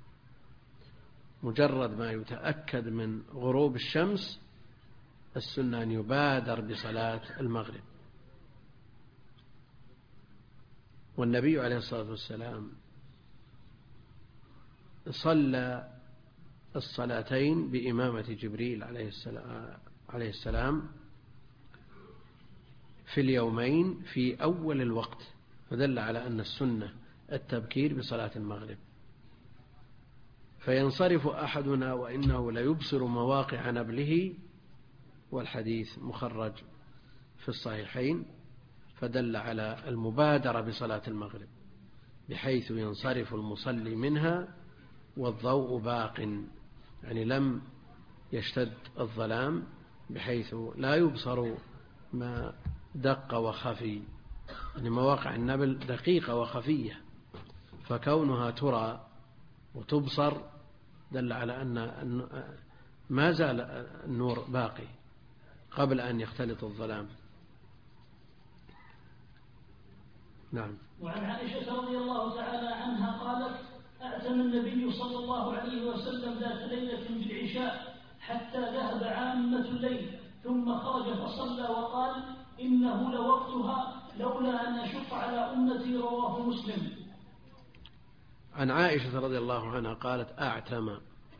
مجرد ما يتأكد من غروب الشمس السنة أن يبادر بصلاة المغرب. والنبي عليه الصلاة والسلام صلى الصلاتين بإمامة جبريل عليه السلام في اليومين في أول الوقت، فدل على أن السنة التبكير بصلاة المغرب. فينصرف أحدنا وإنه ليبصر مواقع نبله، والحديث مخرج في الصحيحين، فدل على المبادرة بصلاة المغرب بحيث ينصرف المصلي منها والضوء باق، يعني لم يشتد الظلام بحيث لا يبصر ما دق وخفي. يعني مواقع النبل دقيقة وخفية، فكونها ترى وتبصر دل على أن ما زال النور باقي قبل أن يختلط الظلام. نعم. وعن عائشة رضي الله تعالى عنها قالت: أعتم النبي صلى الله عليه وسلم ذات ليلة بالعشاء حتى ذهب عامة الليل، ثم خرج فصلى وقال: إنه لوقتها لولا أن أشق على أمتي. رواه مسلم. عن عائشة رضي الله عنها قالت: أعتم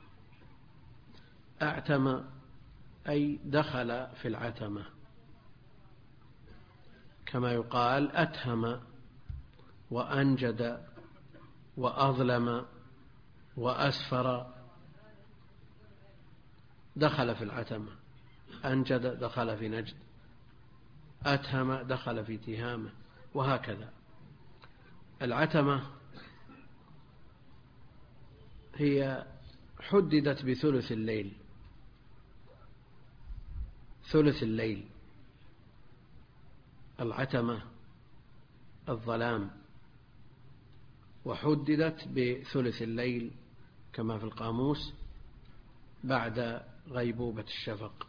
أعتم أي دخل في العتمة، كما يقال أتهم وأنجد وأظلم وأسفر، دخل في العتمة. أنجد دخل في نجد، أتهم دخل في تهامة، وهكذا. العتمة هي حددت بثلث الليل، ثلث الليل. العتمة الظلام، وحددت بثلث الليل كما في القاموس بعد غيبوبة الشفق.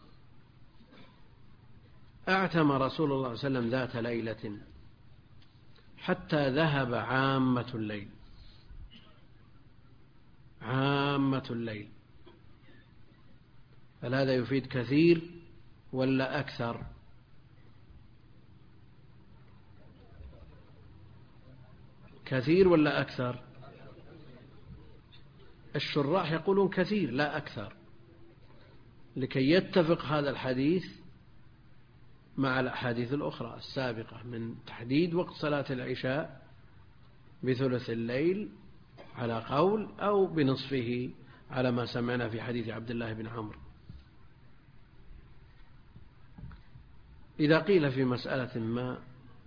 أعتم رسول الله صلى الله عليه وسلم ذات ليلة حتى ذهب عامة الليل. عامة الليل، هل هذا يفيد كثير ولا أكثر؟ كثير ولا أكثر؟ الشراح يقولون كثير لا أكثر، لكي يتفق هذا الحديث مع الأحاديث الأخرى السابقة من تحديد وقت صلاة العشاء بثلث الليل على قول، أو بنصفه على ما سمعنا في حديث عبد الله بن عمرو. إذا قيل في مسألة ما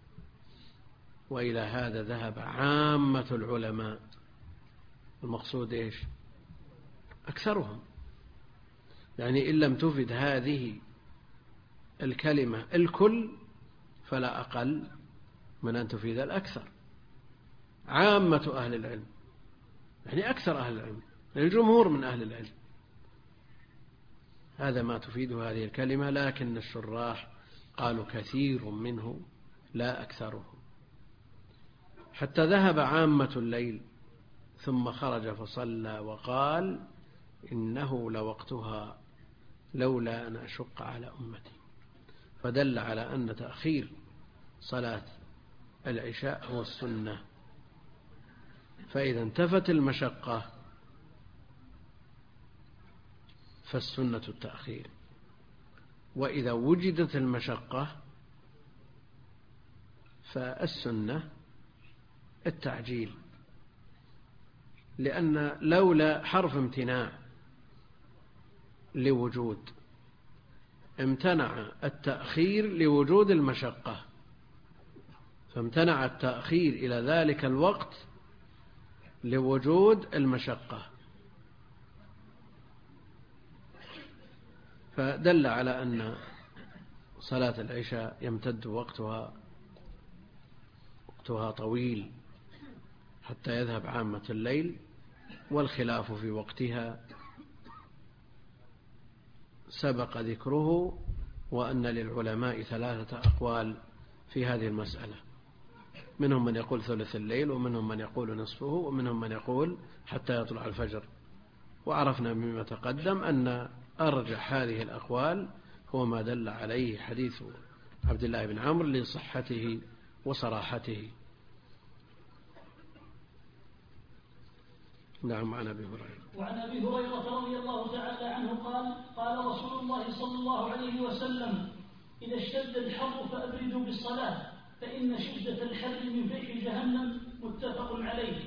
وإلى هذا ذهب عامة العلماء، المقصود إيش؟ أكثرهم، يعني إن لم تفد هذه الكلمة الكل فلا أقل من أن تفيد الأكثر. عامة أهل العلم يعني أكثر أهل العلم، الجمهور من أهل العلم، هذا ما تفيده هذه الكلمة. لكن الشراح قالوا كثير منه لا أكثره. حتى ذهب عامة الليل ثم خرج فصلى وقال: إنه لوقتها لولا أن أشق على أمتي. فدل على أن تأخير صلاة العشاء هو السنة. فإذا انتفت المشقة فالسنة التأخير، وإذا وجدت المشقة فالسنة التعجيل، لأن لولا حرف امتناع لوجود، امتنع التأخير لوجود المشقة، فامتنع التأخير إلى ذلك الوقت لوجود المشقة، فدل على أن صلاة العشاء يمتد وقتها وقتها طويل حتى يذهب عامة الليل. والخلاف في وقتها سبق ذكره، وأن للعلماء ثلاثة أقوال في هذه المسألة، منهم من يقول ثلث الليل، ومنهم من يقول نصفه، ومنهم من يقول حتى يطلع الفجر. وعرفنا مما تقدم أن أرجح هذه الأقوال هو ما دل عليه حديث عبد الله بن عمرو لصحته وصراحته. نعم. عن أبي هريرة وعن أبي هريرة رضي الله تعالى عنه قال: قال رسول الله صلى الله عليه وسلم: إذا اشتد الحر فأبردوا بالصلاة فإن شدة الحر من فيح جهنم. متفق عليه.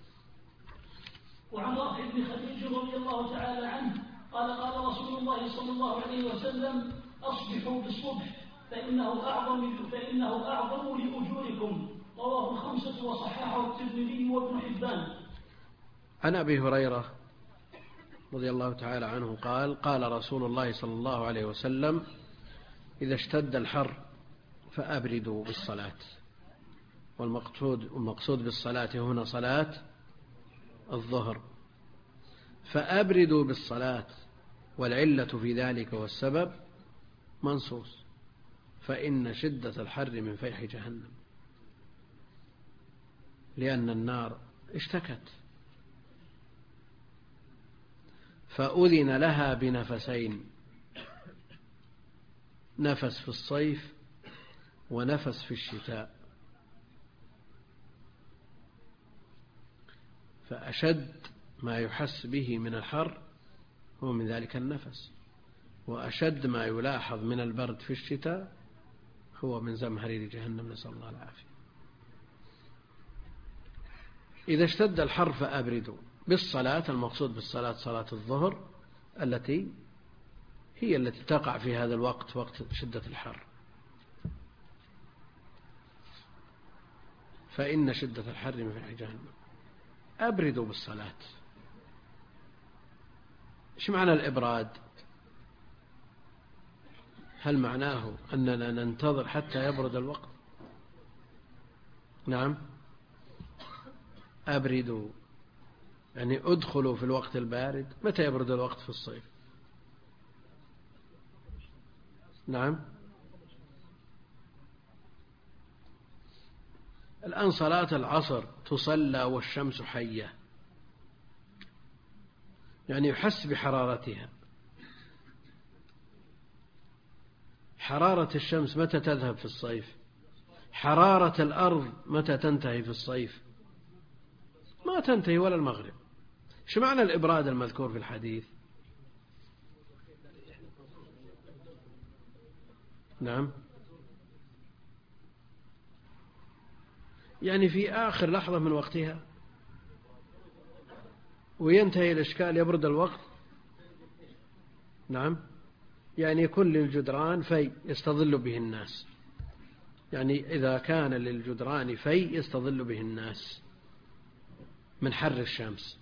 وعن رافع بن خديج رضي الله تعالى عنه قال: قال رسول الله صلى الله عليه وسلم: أصبحوا بالصبح فإنه أعظم فإنه أعظم لأجوركم. رواه الخمسة وصححه الترمذي وابن حبان. عن أبي هريرة رضي الله تعالى عنه قال: قال رسول الله صلى الله عليه وسلم: إذا اشتد الحر فأبردوا بالصلاة. والمقصود المقصود بالصلاة هنا صلاة الظهر. فأبردوا بالصلاة، والعلة في ذلك والسبب منصوص: فإن شدة الحر من فيح جهنم. لأن النار اشتكت، فأذن لها بنفسين، نفس في الصيف ونفس في الشتاء، فأشد ما يحس به من الحر هو من ذلك النفس، وأشد ما يلاحظ من البرد في الشتاء هو من زمهرير جهنم، نسأل الله العافية. إذا اشتد الحر فأبردوا بالصلاة، المقصود بالصلاة صلاة الظهر التي هي التي تقع في هذا الوقت، وقت شدة الحر، فإن شدة الحر من جهنم. أبردوا بالصلاة. إيش معنى الإبراد؟ هل معناه أننا ننتظر حتى يبرد الوقت؟ نعم، أبردوا يعني أدخلوا في الوقت البارد. متى يبرد الوقت في الصيف؟ نعم، الآن صلاة العصر تصلى والشمس حية، يعني يحس بحرارتها. حرارة الشمس متى تذهب في الصيف؟ حرارة الأرض متى تنتهي في الصيف؟ ما تنتهي ولا المغرب. ايش معنى الإبراد المذكور في الحديث؟ نعم، يعني في آخر لحظة من وقتها وينتهي الإشكال، يبرد الوقت. نعم، يعني يكون للجدران في يستظل به الناس، يعني إذا كان للجدران في يستظل به الناس من حر الشمس.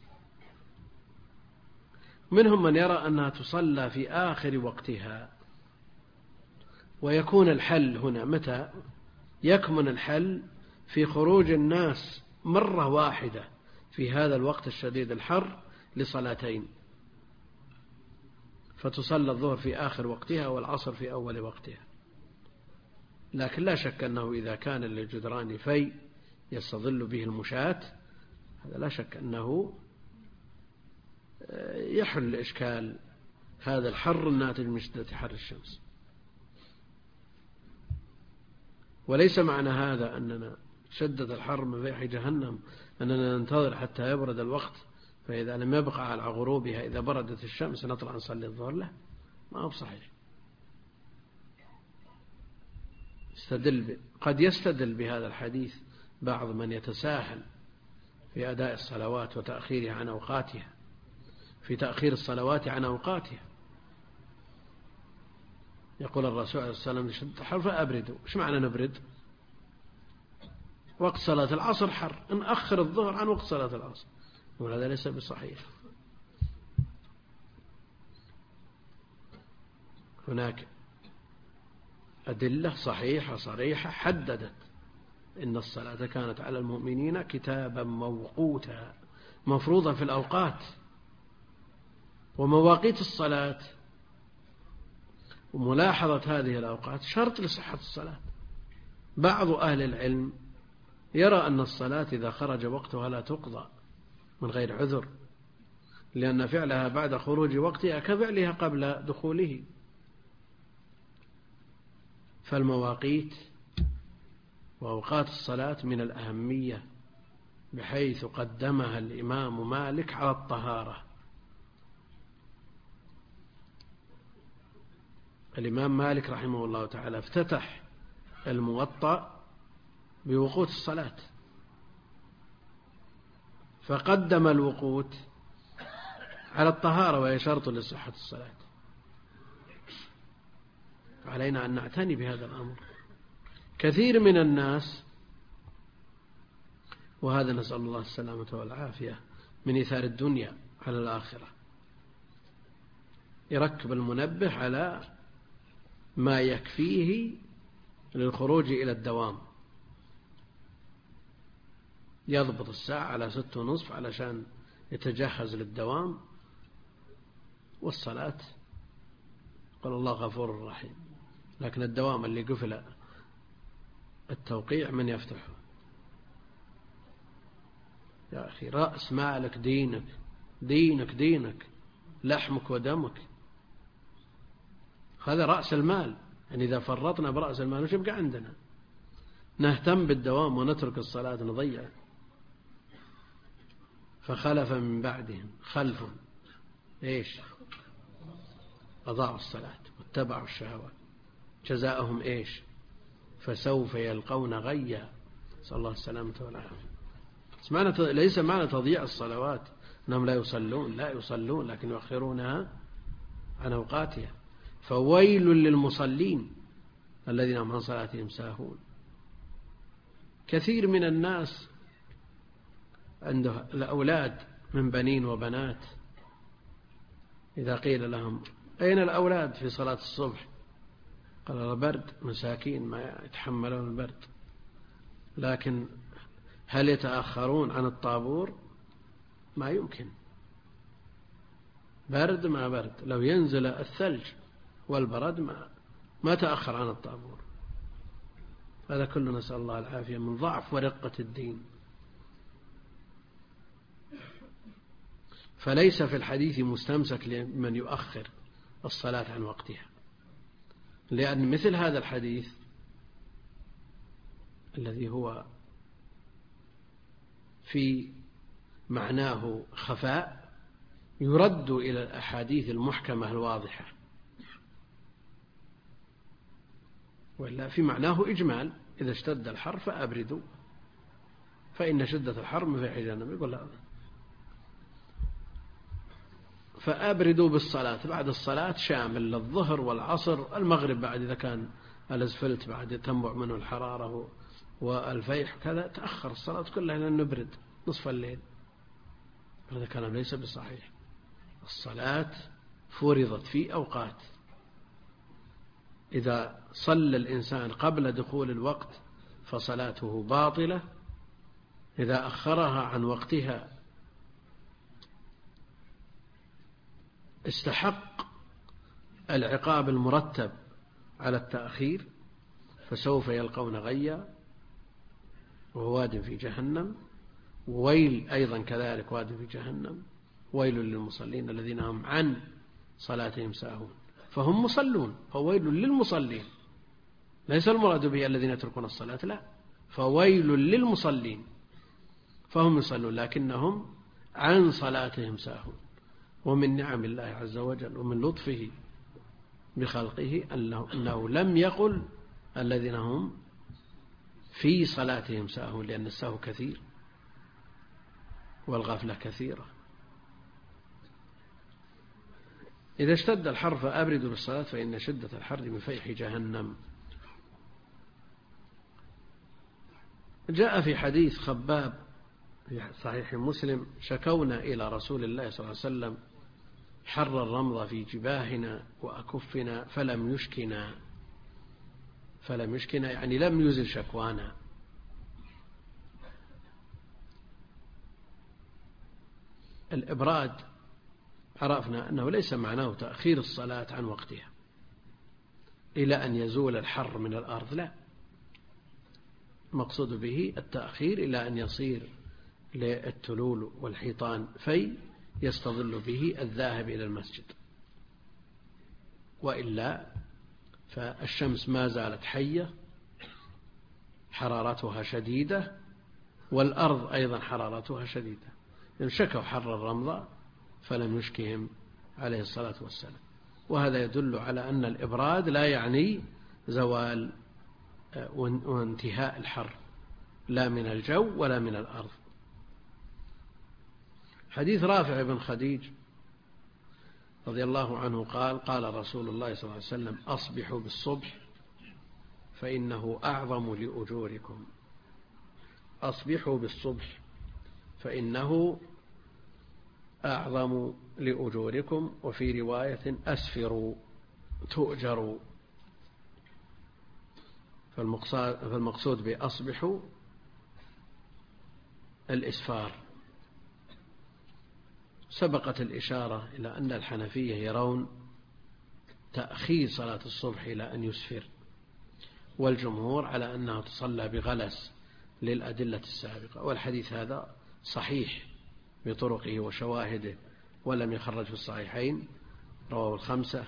منهم من يرى أنها تصلى في آخر وقتها، ويكون الحل هنا متى؟ يكمن الحل في خروج الناس مرة واحدة في هذا الوقت الشديد الحر لصلاتين، فتصلى الظهر في آخر وقتها والعصر في أول وقتها. لكن لا شك أنه إذا كان للجدران في يستظل به المشاة، هذا لا شك أنه يحل إشكال هذا الحر الناتج من شدة حر الشمس. وليس معنى هذا أننا شدة الحر من فيح جهنم أننا ننتظر حتى يبرد الوقت، فإذا لم يبقى على غروبها إذا بردت الشمس نطلع نصلي الظهر، لا، ما هو صحيح. استدل قد يستدل بهذا الحديث بعض من يتساهل في أداء الصلوات وتأخيرها عن أوقاتها، في تأخير الصلوات عن أوقاتها. يقول الرسول عليه الصلاة والسلام لشدة الحر فأبردوا. إيش معنى نبرد؟ وقت صلاة العصر حر، نأخر الظهر عن وقت صلاة العصر، وهذا ليس بصحيح. هناك أدلة صحيحة صريحة حددت إن الصلاة كانت على المؤمنين كتابا موقوتا، مفروضة في الأوقات. ومواقيت الصلاة وملاحظة هذه الأوقات شرط لصحة الصلاة. بعض أهل العلم يرى أن الصلاة إذا خرج وقتها لا تقضى من غير عذر، لأن فعلها بعد خروج وقتها كفعلها قبل دخوله. فالمواقيت وأوقات الصلاة من الأهمية، بحيث قدمها الإمام مالك على الطهارة. الإمام مالك رحمه الله تعالى افتتح الموطأ بوقوت الصلاة، فقدم الوقوت على الطهارة وهي شرط لصحة الصلاة. علينا أن نعتني بهذا الأمر. كثير من الناس، وهذا نسأل الله السلامة والعافية، من إثار الدنيا على الآخرة، يركب المنبه على ما يكفيه للخروج إلى الدوام، يضبط الساعة على ست ونصف علشان يتجهز للدوام، والصلاة قال الله غفور رحيم. لكن الدوام اللي قفل التوقيع من يفتحه؟ يا أخي رأس مالك دينك، دينك دينك لحمك ودمك، هذا رأس المال. يعني إذا فرطنا برأس المال وش يبقى عندنا؟ نهتم بالدوام ونترك الصلاة نضيع. فخلف من بعدهم خلف إيش؟ أضاعوا الصلاة واتبعوا الشهوات جزاؤهم إيش؟ فسوف يلقون غيا. صلى الله السلامة والعافية. ليس معنى تضييع الصلوات أنهم لا يصلون، لا يصلون لكن يؤخرونها عن أوقاتها. فويل للمصلين الذين هم عن صلاتهم ساهون. كثير من الناس عنده الأولاد من بنين وبنات، إذا قيل لهم أين الأولاد في صلاة الصبح؟ قال البرد، مساكين ما يتحملون البرد. لكن هل يتأخرون عن الطابور؟ ما يمكن، برد ما برد، لو ينزل الثلج والبرد ما ما تأخر عن الطابور. هذا كله نسأل الله العافية من ضعف ورقة الدين. فليس في الحديث مستمسك لمن يؤخر الصلاة عن وقتها، لأن مثل هذا الحديث الذي هو في معناه خفاء يرد إلى الأحاديث المحكمة الواضحة، ولا في معناه إجمال: إذا اشتد الحر فأبردوا فإن شدة الحر مفيح جهنم. يقول لا، فأبردوا بالصلاة بعد الصلاة شامل للظهر والعصر، المغرب بعد إذا كان الأسفلت بعد تنبع منه الحرارة والفيح كذا تأخر الصلاة كلها لأن نبرد نصف الليل. هذا كلام ليس بصحيح. الصلاة فرضت في أوقات، إذا صلى الإنسان قبل دخول الوقت فصلاته باطلة، إذا أخرها عن وقتها استحق العقاب المرتب على التأخير، فسوف يلقون غيا وهو واد في جهنم، وويل أيضا كذلك واد في جهنم. ويل للمصلين الذين هم عن صلاتهم ساهون. فهم مصلون، فويل للمصلين، ليس المراد به الذين يتركون الصلاة، لا، فويل للمصلين، فهم يصلون لكنهم عن صلاتهم ساهون. ومن نعم الله عز وجل ومن لطفه بخلقه أنه, أنه لم يقل الذين هم في صلاتهم ساهون، لأن السهو كثير والغفلة كثيرة. إذا اشتد الحر فأبردوا بالصلاة فإن شدة الحر من فيح جهنم. جاء في حديث خباب في صحيح مسلم: شكونا إلى رسول الله صلى الله عليه وسلم حر الرمض في جباهنا وأكفنا فلم يشكنا. فلم يشكنا يعني لم يزل شكوانا. الإبراد عرفنا أنه ليس معناه تأخير الصلاة عن وقتها إلى أن يزول الحر من الأرض، لا، مقصود به التأخير إلى أن يصير للتلول والحيطان في يستظل به الذاهب إلى المسجد، وإلا فالشمس ما زالت حية حرارتها شديدة، والأرض أيضا حرارتها شديدة. إن شكوا حر الرمضة فلم يشكهم عليه الصلاة والسلام. وهذا يدل على أن الإبراد لا يعني زوال وانتهاء الحر، لا من الجو ولا من الأرض. حديث رافع بن خديج رضي الله عنه قال: قال رسول الله صلى الله عليه وسلم: أصبحوا بالصبح فإنه أعظم لأجوركم. أصبحوا بالصبح فإنه أعظم لأجوركم. وفي رواية: أسفروا تؤجروا. فالمقصود بأصبحوا الإسفار. سبقت الإشارة إلى أن الحنفية يرون تأخير صلاة الصبح إلى أن يسفر، والجمهور على أنها تصلى بغلس للأدلة السابقة. والحديث هذا صحيح بطرقه وشواهده ولم يخرج في الصحيحين، رواه الخمسة.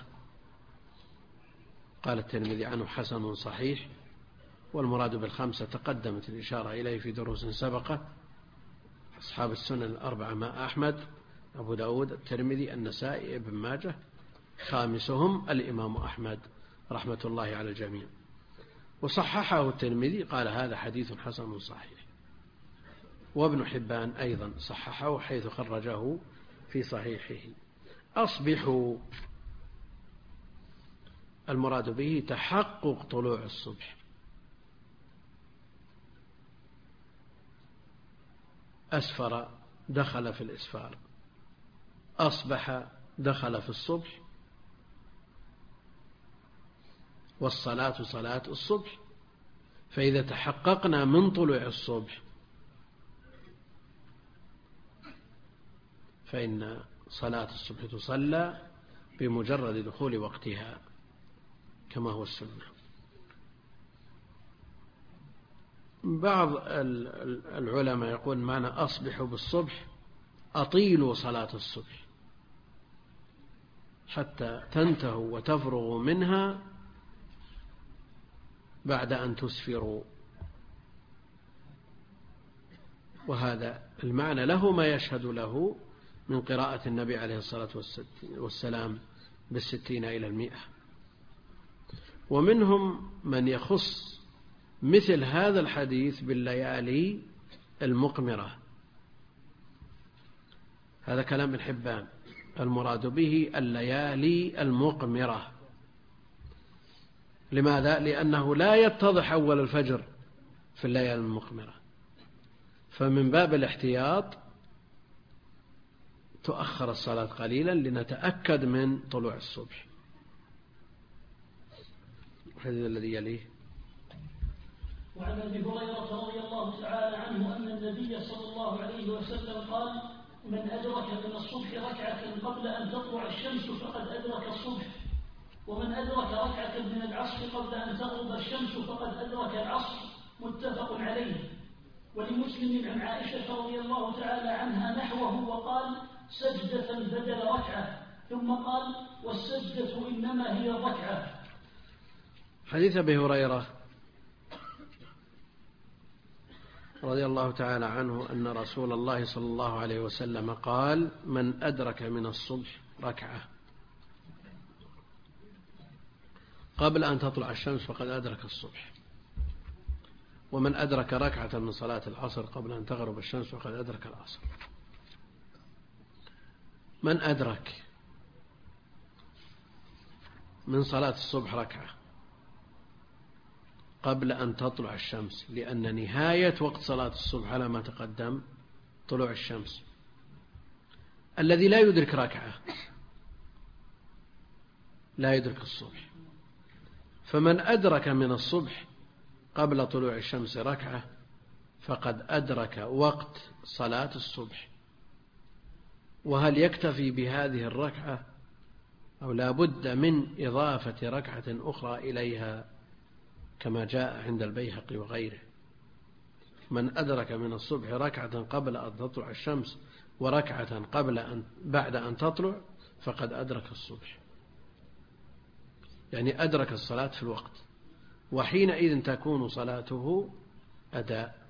قال الترمذي عنه حسن صحيح، والمراد بالخمسة تقدمت الإشارة إليه في دروس سبقة، أصحاب السنن الأربعة مع أحمد، أبو داود، الترمذي، النسائي، ابن ماجه، خامسهم الإمام أحمد رحمة الله على الجميع. وصححه الترمذي قال هذا حديث حسن صحيح. وابن حبان أيضا صححه حيث خرجه في صحيحه. أصبحوا المراد به تحقق طلوع الصبح. أسفر دخل في الإسفار، أصبح دخل في الصبح، والصلاة صلاة الصبح. فإذا تحققنا من طلوع الصبح فإن صلاة الصبح تصلى بمجرد دخول وقتها كما هو السنة. بعض العلماء يقول معنى أصبحوا بالصبح أطيلوا صلاة الصبح حتى تنتهوا وتفرغوا منها بعد أن تسفروا، وهذا المعنى له ما يشهد له من قراءة النبي عليه الصلاة والسلام بالستين إلى المئة. ومنهم من يخص مثل هذا الحديث بالليالي المقمرة، هذا كلام ابن حبان، المراد به الليالي المقمرة. لماذا؟ لأنه لا يتضح أول الفجر في الليالي المقمرة، فمن باب الاحتياط تؤخر الصلاة قليلا لنتأكد من طلوع الصبح. هذا الذي يليه. وعن ابي هريره رضي الله تعالى عنه ان النبي صلى الله عليه وسلم قال: من ادرك من الصبح ركعه قبل ان تطلع الشمس فقد ادرك الصبح، ومن ادرك ركعه من العصر قبل ان تغرب الشمس فقد ادرك العصر. متفق عليه. ولمسلم عن عائشه رضي الله تعالى عنها نحوه وقال: سجدة بدل ركعة، ثم قال: والسجدة إنما هي ركعة. حديث أبي هريرة رضي الله تعالى عنه أن رسول الله صلى الله عليه وسلم قال: من أدرك من الصبح ركعة قبل أن تطلع الشمس فقد أدرك الصبح، ومن أدرك ركعة من صلاة العصر قبل أن تغرب الشمس فقد أدرك العصر. من أدرك من صلاة الصبح ركعة قبل أن تطلع الشمس، لأن نهاية وقت صلاة الصبح على ما تقدم طلوع الشمس. الذي لا يدرك ركعة لا يدرك الصبح. فمن أدرك من الصبح قبل طلوع الشمس ركعة فقد أدرك وقت صلاة الصبح. وهل يكتفي بهذه الركعة أو لا بد من إضافة ركعة أخرى إليها كما جاء عند البيهقي وغيره؟ من أدرك من الصبح ركعة قبل أن تطلع الشمس وركعة قبل أن بعد أن تطلع فقد أدرك الصبح، يعني أدرك الصلاة في الوقت، وحينئذ تكون صلاته أداء.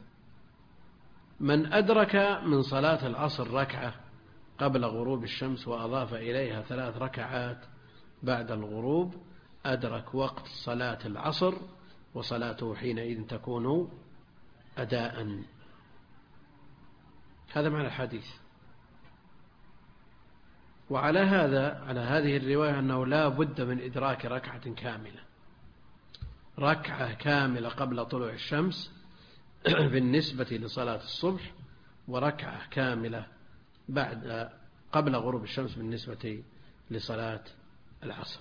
من أدرك من صلاة العصر ركعة قبل غروب الشمس وأضاف إليها ثلاث ركعات بعد الغروب أدرك وقت صلاة العصر، وصلاته حينئذ تكون أداء. هذا معنى الحديث. وعلى هذا على هذه الرواية أنه لا بد من إدراك ركعة كاملة، ركعة كاملة قبل طلوع الشمس بالنسبة لصلاة الصبح، وركعة كاملة بعد قبل غروب الشمس بالنسبة لصلاة العصر.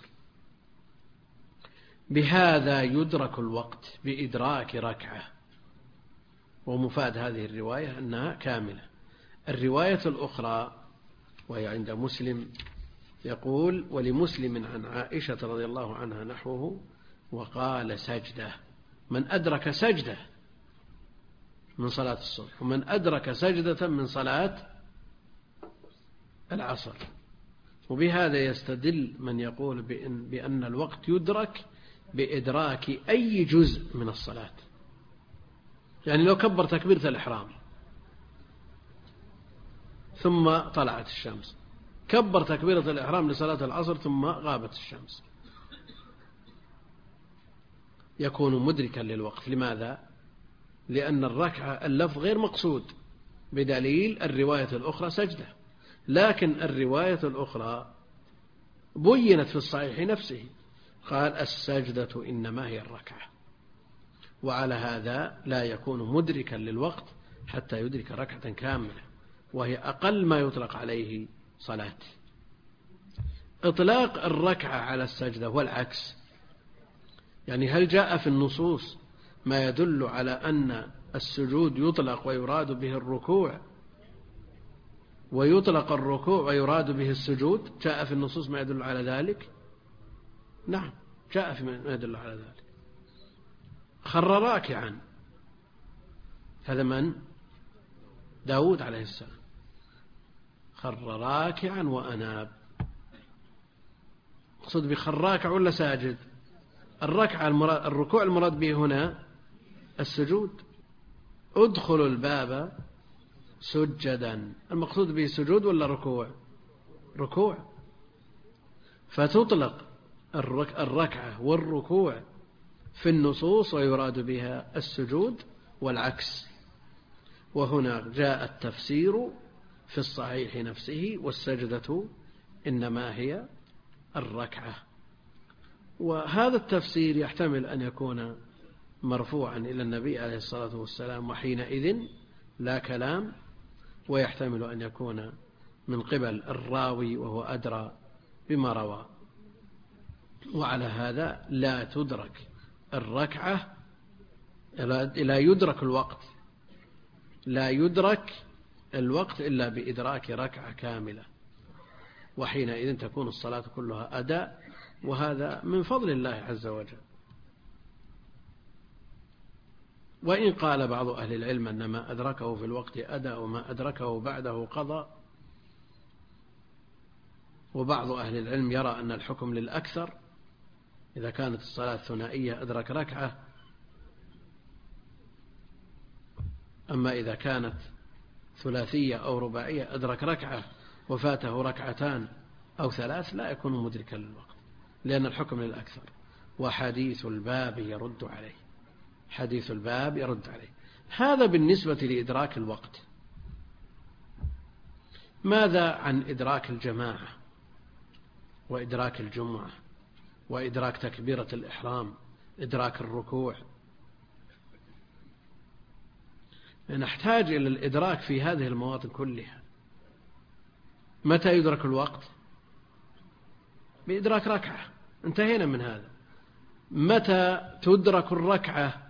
بهذا يدرك الوقت بإدراك ركعة. ومفاد هذه الرواية أنها كاملة. الرواية الأخرى وهي عند مسلم يقول: ولمسلم عن عائشة رضي الله عنها نحوه وقال: سجدة. من أدرك سجدة من صلاة الصبح، ومن أدرك سجدة من صلاة العصر. وبهذا يستدل من يقول بأن, بأن الوقت يدرك بإدراك أي جزء من الصلاة. يعني لو كبر تكبيرة الإحرام ثم طلعت الشمس، كبر تكبيرة الإحرام لصلاة العصر ثم غابت الشمس، يكون مدركا للوقت. لماذا؟ لأن الركعة اللفظ غير مقصود، بدليل الرواية الأخرى سجدة، لكن الرواية الأخرى بينت في الصحيح نفسه، قال السجدة إنما هي الركعة. وعلى هذا لا يكون مدركا للوقت حتى يدرك ركعة كاملة، وهي أقل ما يطلق عليه صلاة. إطلاق الركعة على السجدة والعكس، يعني هل جاء في النصوص ما يدل على أن السجود يطلق ويراد به الركوع، ويطلق الركوع ويراد به السجود؟ جاء في النصوص ما يدل على ذلك؟ نعم، جاء في ما يدل على ذلك. خر راكعا، هذا من؟ داود عليه السلام، خر راكعا وأناب. اقصد بخر راكع ولا ساجد؟ الركعة المراد، الركوع المراد به هنا السجود. ادخلوا الباب سجدا، المقصود به سجود ولا ركوع؟ ركوع. فتطلق الركعة والركوع في النصوص ويراد بها السجود والعكس. وهنا جاء التفسير في الصحيح نفسه، والسجدة إنما هي الركعة. وهذا التفسير يحتمل أن يكون مرفوعا إلى النبي عليه الصلاة والسلام، وحينئذ لا كلام، ويحتمل أن يكون من قبل الراوي وهو أدرى بما روى. وعلى هذا لا تدرك الركعة، لا يدرك الوقت، لا يدرك الوقت إلا بإدراك ركعة كاملة، وحينئذ تكون الصلاة كلها أداء، وهذا من فضل الله عز وجل. وإن قال بعض أهل العلم أن ما أدركه في الوقت أداء وما أدركه بعده قضاء، وبعض أهل العلم يرى أن الحكم للأكثر، إذا كانت الصلاة ثنائية أدرك ركعة، أما إذا كانت ثلاثية أو رباعية أدرك ركعة وفاته ركعتان أو ثلاث لا يكون مدركا للوقت، لأن الحكم للأكثر. وحديث الباب يرد عليه، حديث الباب يرد عليه. هذا بالنسبة لإدراك الوقت. ماذا عن إدراك الجماعة وإدراك الجمعة وإدراك تكبيرة الإحرام، إدراك الركوع؟ نحتاج إلى الإدراك في هذه المواطن كلها. متى يدرك الوقت؟ بإدراك ركعة، انتهينا من هذا. متى تدرك الركعة؟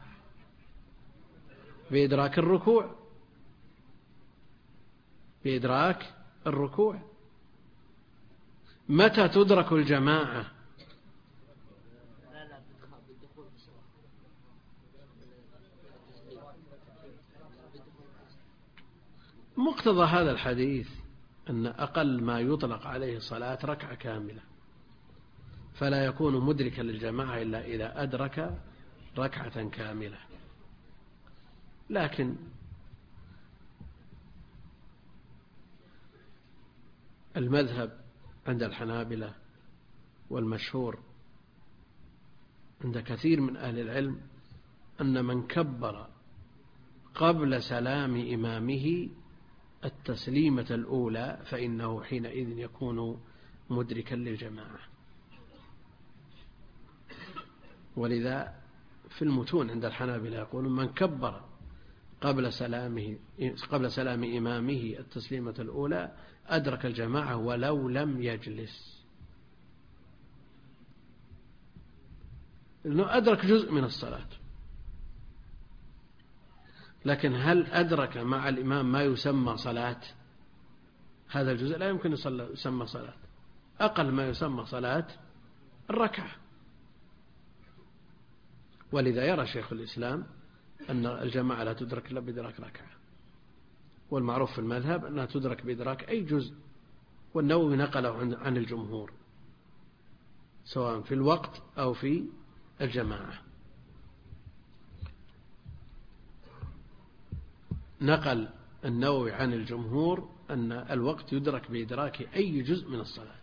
بإدراك الركوع، بإدراك الركوع. متى تدرك الجماعة؟ مقتضى هذا الحديث أن أقل ما يطلق عليه صلاة ركعة كاملة، فلا يكون مدركا للجماعة إلا إذا أدرك ركعة كاملة. لكن المذهب عند الحنابلة والمشهور عند كثير من أهل العلم أن من كبر قبل سلام إمامه التسليمة الأولى فإنه حينئذ يكون مدركا للجماعة. ولذا في المتون عند الحنابلة يقولون من كبر قبل سلامه قبل سلام إمامه التسليمة الأولى أدرك الجماعة ولو لم يجلس، لأنه أدرك جزء من الصلاة. لكن هل أدرك مع الإمام ما يسمى صلاة؟ هذا الجزء لا يمكن يسمى صلاة. أقل ما يسمى صلاة الركعة. ولذا يرى شيخ الإسلام أن الجماعة لا تدرك إلا بإدراك ركعة، والمعروف في المذهب أنها تدرك بإدراك أي جزء، والنووي نقله عن الجمهور سواء في الوقت أو في الجماعة. نقل النووي عن الجمهور أن الوقت يدرك بإدراك أي جزء من الصلاة،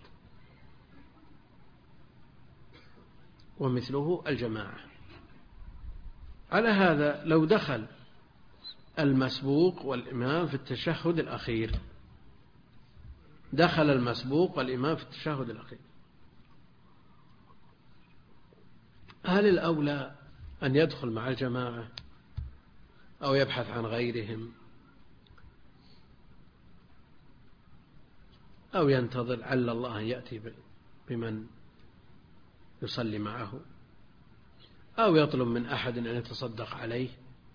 ومثله الجماعة. على هذا لو دخل المسبوق والإمام في التشهد الأخير، دخل المسبوق والإمام في التشهد الأخير، هل الأولى أن يدخل مع الجماعة أو يبحث عن غيرهم أو ينتظر لعل الله أن يأتي بمن يصلي معه أو يطلب من أحد أن يتصدق عليه؟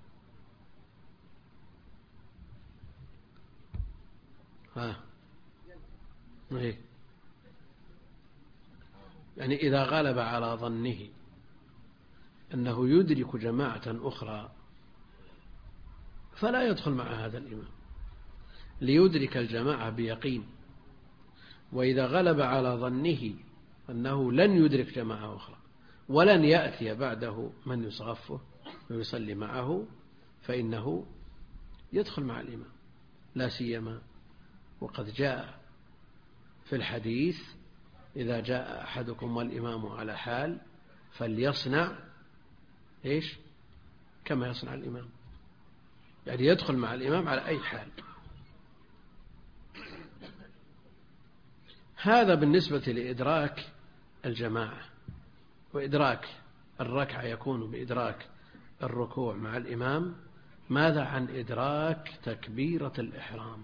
ها إيه؟ يعني إذا غلب على ظنه أنه يدرك جماعة أخرى فلا يدخل مع هذا الإمام ليدرك الجماعة بيقين، وإذا غلب على ظنه أنه لن يدرك جماعة أخرى ولن يأتي بعده من يصغفه ويصلي معه فإنه يدخل مع الإمام، لا سيما وقد جاء في الحديث: إذا جاء أحدكم والإمام على حال فليصنع إيش كما يصنع الإمام، يعني يدخل مع الإمام على أي حال. هذا بالنسبة لإدراك الجماعة، وإدراك الركعة يكون بإدراك الركوع مع الإمام. ماذا عن إدراك تكبيرة الإحرام؟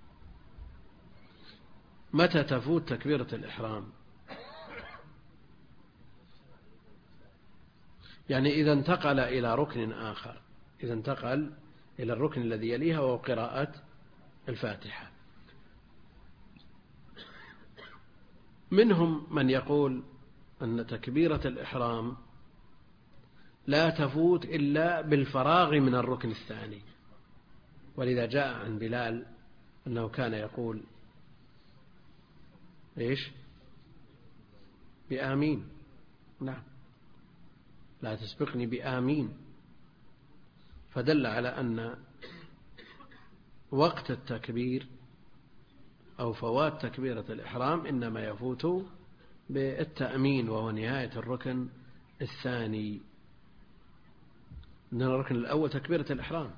متى تفوت تكبيرة الإحرام؟ يعني إذا انتقل إلى ركن آخر، إذا انتقل إلى الركن الذي يليها وهو قراءة الفاتحة. منهم من يقول أن تكبيرة الإحرام لا تفوت إلا بالفراغ من الركن الثاني، ولذا جاء عن بلال أنه كان يقول إيش بآمين، نعم لا تسبقني بآمين، فدل على أن وقت التكبير أو فوات تكبيرة الإحرام إنما يفوت بالتأمين، وهو نهاية الركن الثاني. إن الركن الأول تكبيرة الإحرام،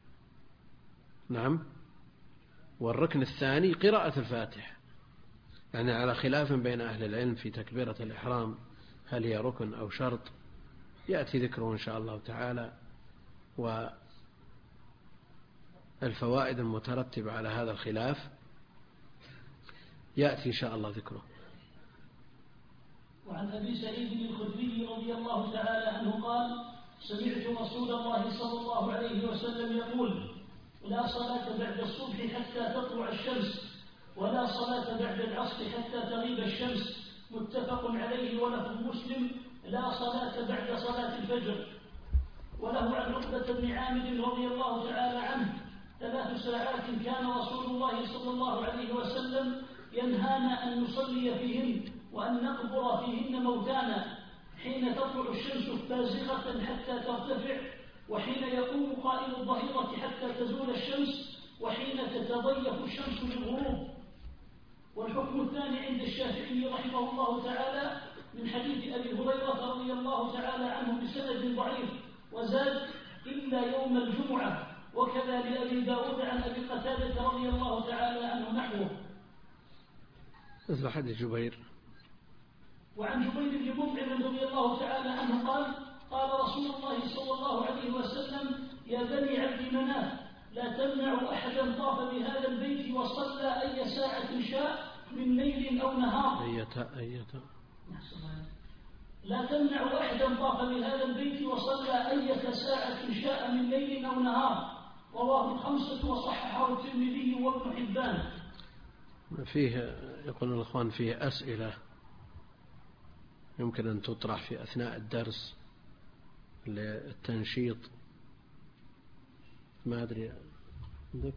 نعم، والركن الثاني قراءة الفاتحة، يعني على خلاف بين أهل العلم في تكبيرة الإحرام هل هي ركن أو شرط، يأتي ذكره إن شاء الله تعالى، والفوائد المترتبة على هذا الخلاف يأتي إن شاء الله ذكره. وعن أبي سعيد الخدري رضي الله تعالى عنه قال: سمعت رسول الله صلى الله عليه وسلم يقول: لا صلاة بعد الصبح حتى تطلع الشمس، ولا صلاة بعد العصر حتى تغيب الشمس، متفق عليه. ولفظ مسلم: لا صلاة بعد صلاة الفجر. وله عن عقبة بن عامر رضي الله تعالى عنه: ثلاث ساعات كان رسول الله صلى الله عليه وسلم ينهانا أن نصلي فيهن وأن نقبر فيهن موتانا، حين تطلع الشمس بازغة حتى ترتفع، وحين يقوم قائم الظهيرة حتى تزول الشمس، وحين تتضيف الشمس للغروب. والحكم الثاني عند الشافعي رحمه الله تعالى من حديث أبي هريرة رضي الله تعالى عنه بسند ضعيف، وزاد: إلا يوم الجمعة. وكذا لأبي داود عن أبي قتادة رضي الله تعالى عنه نحوه. مثل حديث جبير. وعن جبير بن مطعم رضي الله تعالى عنه قال: قال رسول الله صلى الله عليه وسلم: يا بني عبد مناف، لا تمنعوا أحدا طاف بهذا البيت وصلى أي ساعة شاء من ليل أو نهار. أيتا أيتا لا تمنعوا أحدا طاف بهذا البيت وصلى أي ساعة شاء من ليل أو نهار. رواه الخمسة وصححه الترمذي وابن حبان. فيه يقول الأخوان فيه أسئلة يمكن أن تطرح في أثناء الدرس للتنشيط ما أدري عندك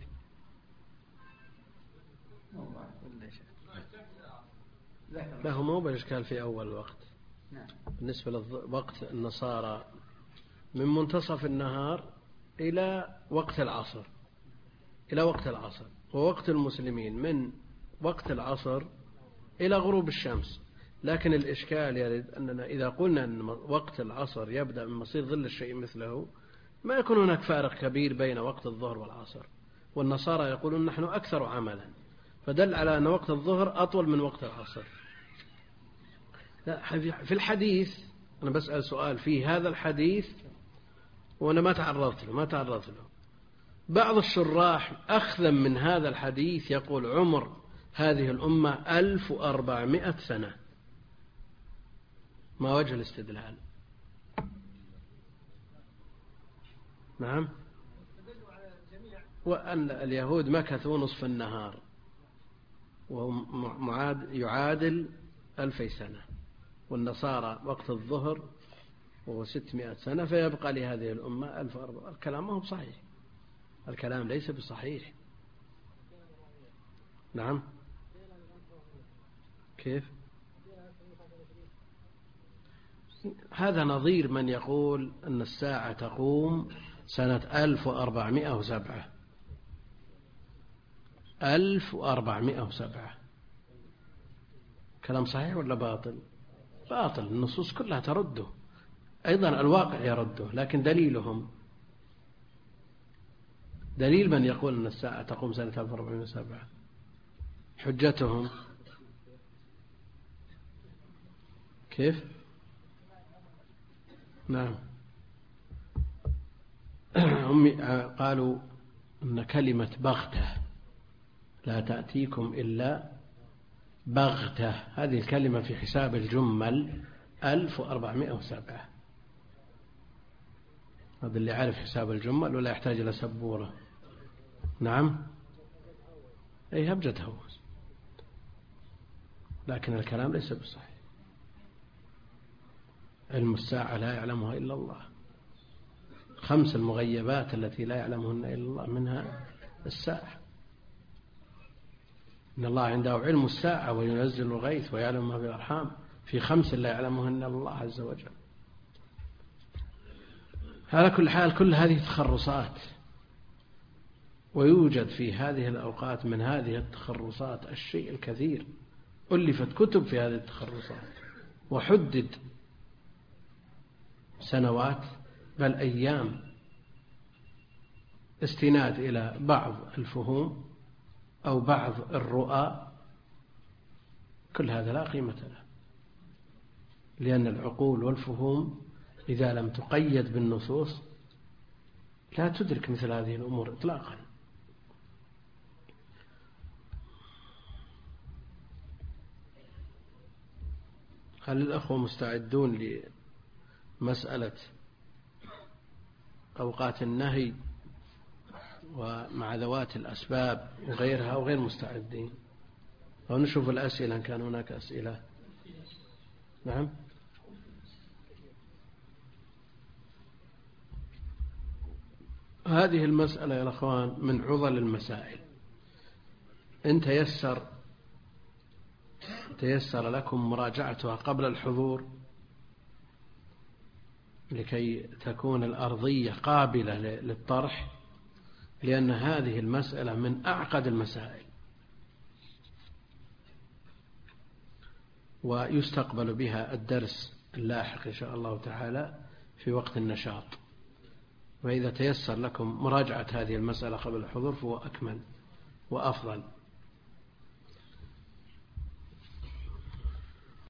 لا هو مو بالإشكال في أول وقت. بالنسبة لوقت النصارى من منتصف النهار إلى وقت العصر إلى وقت العصر، ووقت المسلمين من وقت العصر إلى غروب الشمس. لكن الإشكال يرد أننا إذا قلنا أن وقت العصر يبدأ من مصير ظل الشيء مثله، ما يكون هناك فارق كبير بين وقت الظهر والعصر، والنصارى يقولون نحن أكثر عملا، فدل على أن وقت الظهر أطول من وقت العصر. في الحديث أنا بسأل سؤال في هذا الحديث وأنا ما تعرضت له ما تعرضت له بعض الشراح أخذا من هذا الحديث يقول عمر هذه الأمة ألف وأربعمائة سنة. ما وجه الاستدلال؟ نعم، وأن اليهود مكثوا نصف النهار وهو يعادل ألفي سنة، والنصارى وقت الظهر وهو ستمائة سنة، فيبقى لهذه الأمة ألف وأربعمائة. الكلام ما هو بصحيح، الكلام ليس بصحيح. نعم، كيف؟ هذا نظير من يقول أن الساعة تقوم سنة ألف وأربعمائة وسبعة. ألف وأربعمائة وسبعة كلام صحيح ولا باطل؟ باطل، النصوص كلها ترده، أيضا الواقع يرده، لكن دليلهم دليل من يقول أن الساعة تقوم سنة ألف وأربعمائة وسبعة، حجتهم كيف؟ نعم، هم قالوا أن كلمة بغتة لا تأتيكم إلا بغتة، هذه الكلمة في حساب الجمل ألف وأربعمائة وسبعة. هذا اللي عارف حساب الجمل ولا يحتاج إلى سبورة. نعم، أي هبجة هوس، لكن الكلام ليس بالصحيح. علم الساعة لا يعلمها إلا الله، خمس المغيبات التي لا يعلمهن إلا الله منها الساعة. إن الله عنده علم الساعة وينزل الغيث ويعلم ما في الأرحام، في خمس لا يعلمهن إلا الله عز وجل. على كل حال كل هذه تخرصات، ويوجد في هذه الأوقات من هذه التخرصات الشيء الكثير، ألفت كتب في هذه التخرصات وحدد سنوات بل أيام استناد إلى بعض الفهوم أو بعض الرؤى. كل هذا لا قيمة له، لأن العقول والفهوم إذا لم تقيد بالنصوص لا تدرك مثل هذه الأمور إطلاقا. هل الأخوة مستعدون لمسألة أوقات النهي ومع ذوات الأسباب وغيرها وغير مستعدين؟ أو نشوف الأسئلة إن كان هناك أسئلة. نعم، هذه المسألة يا الأخوان من عضل المسائل. إن تيسر تيسر لكم مراجعتها قبل الحضور لكي تكون الأرضية قابلة للطرح، لأن هذه المسألة من أعقد المسائل، ويستقبل بها الدرس اللاحق إن شاء الله تعالى في وقت النشاط. وإذا تيسر لكم مراجعة هذه المسألة قبل الحضور فهو أكمل وأفضل.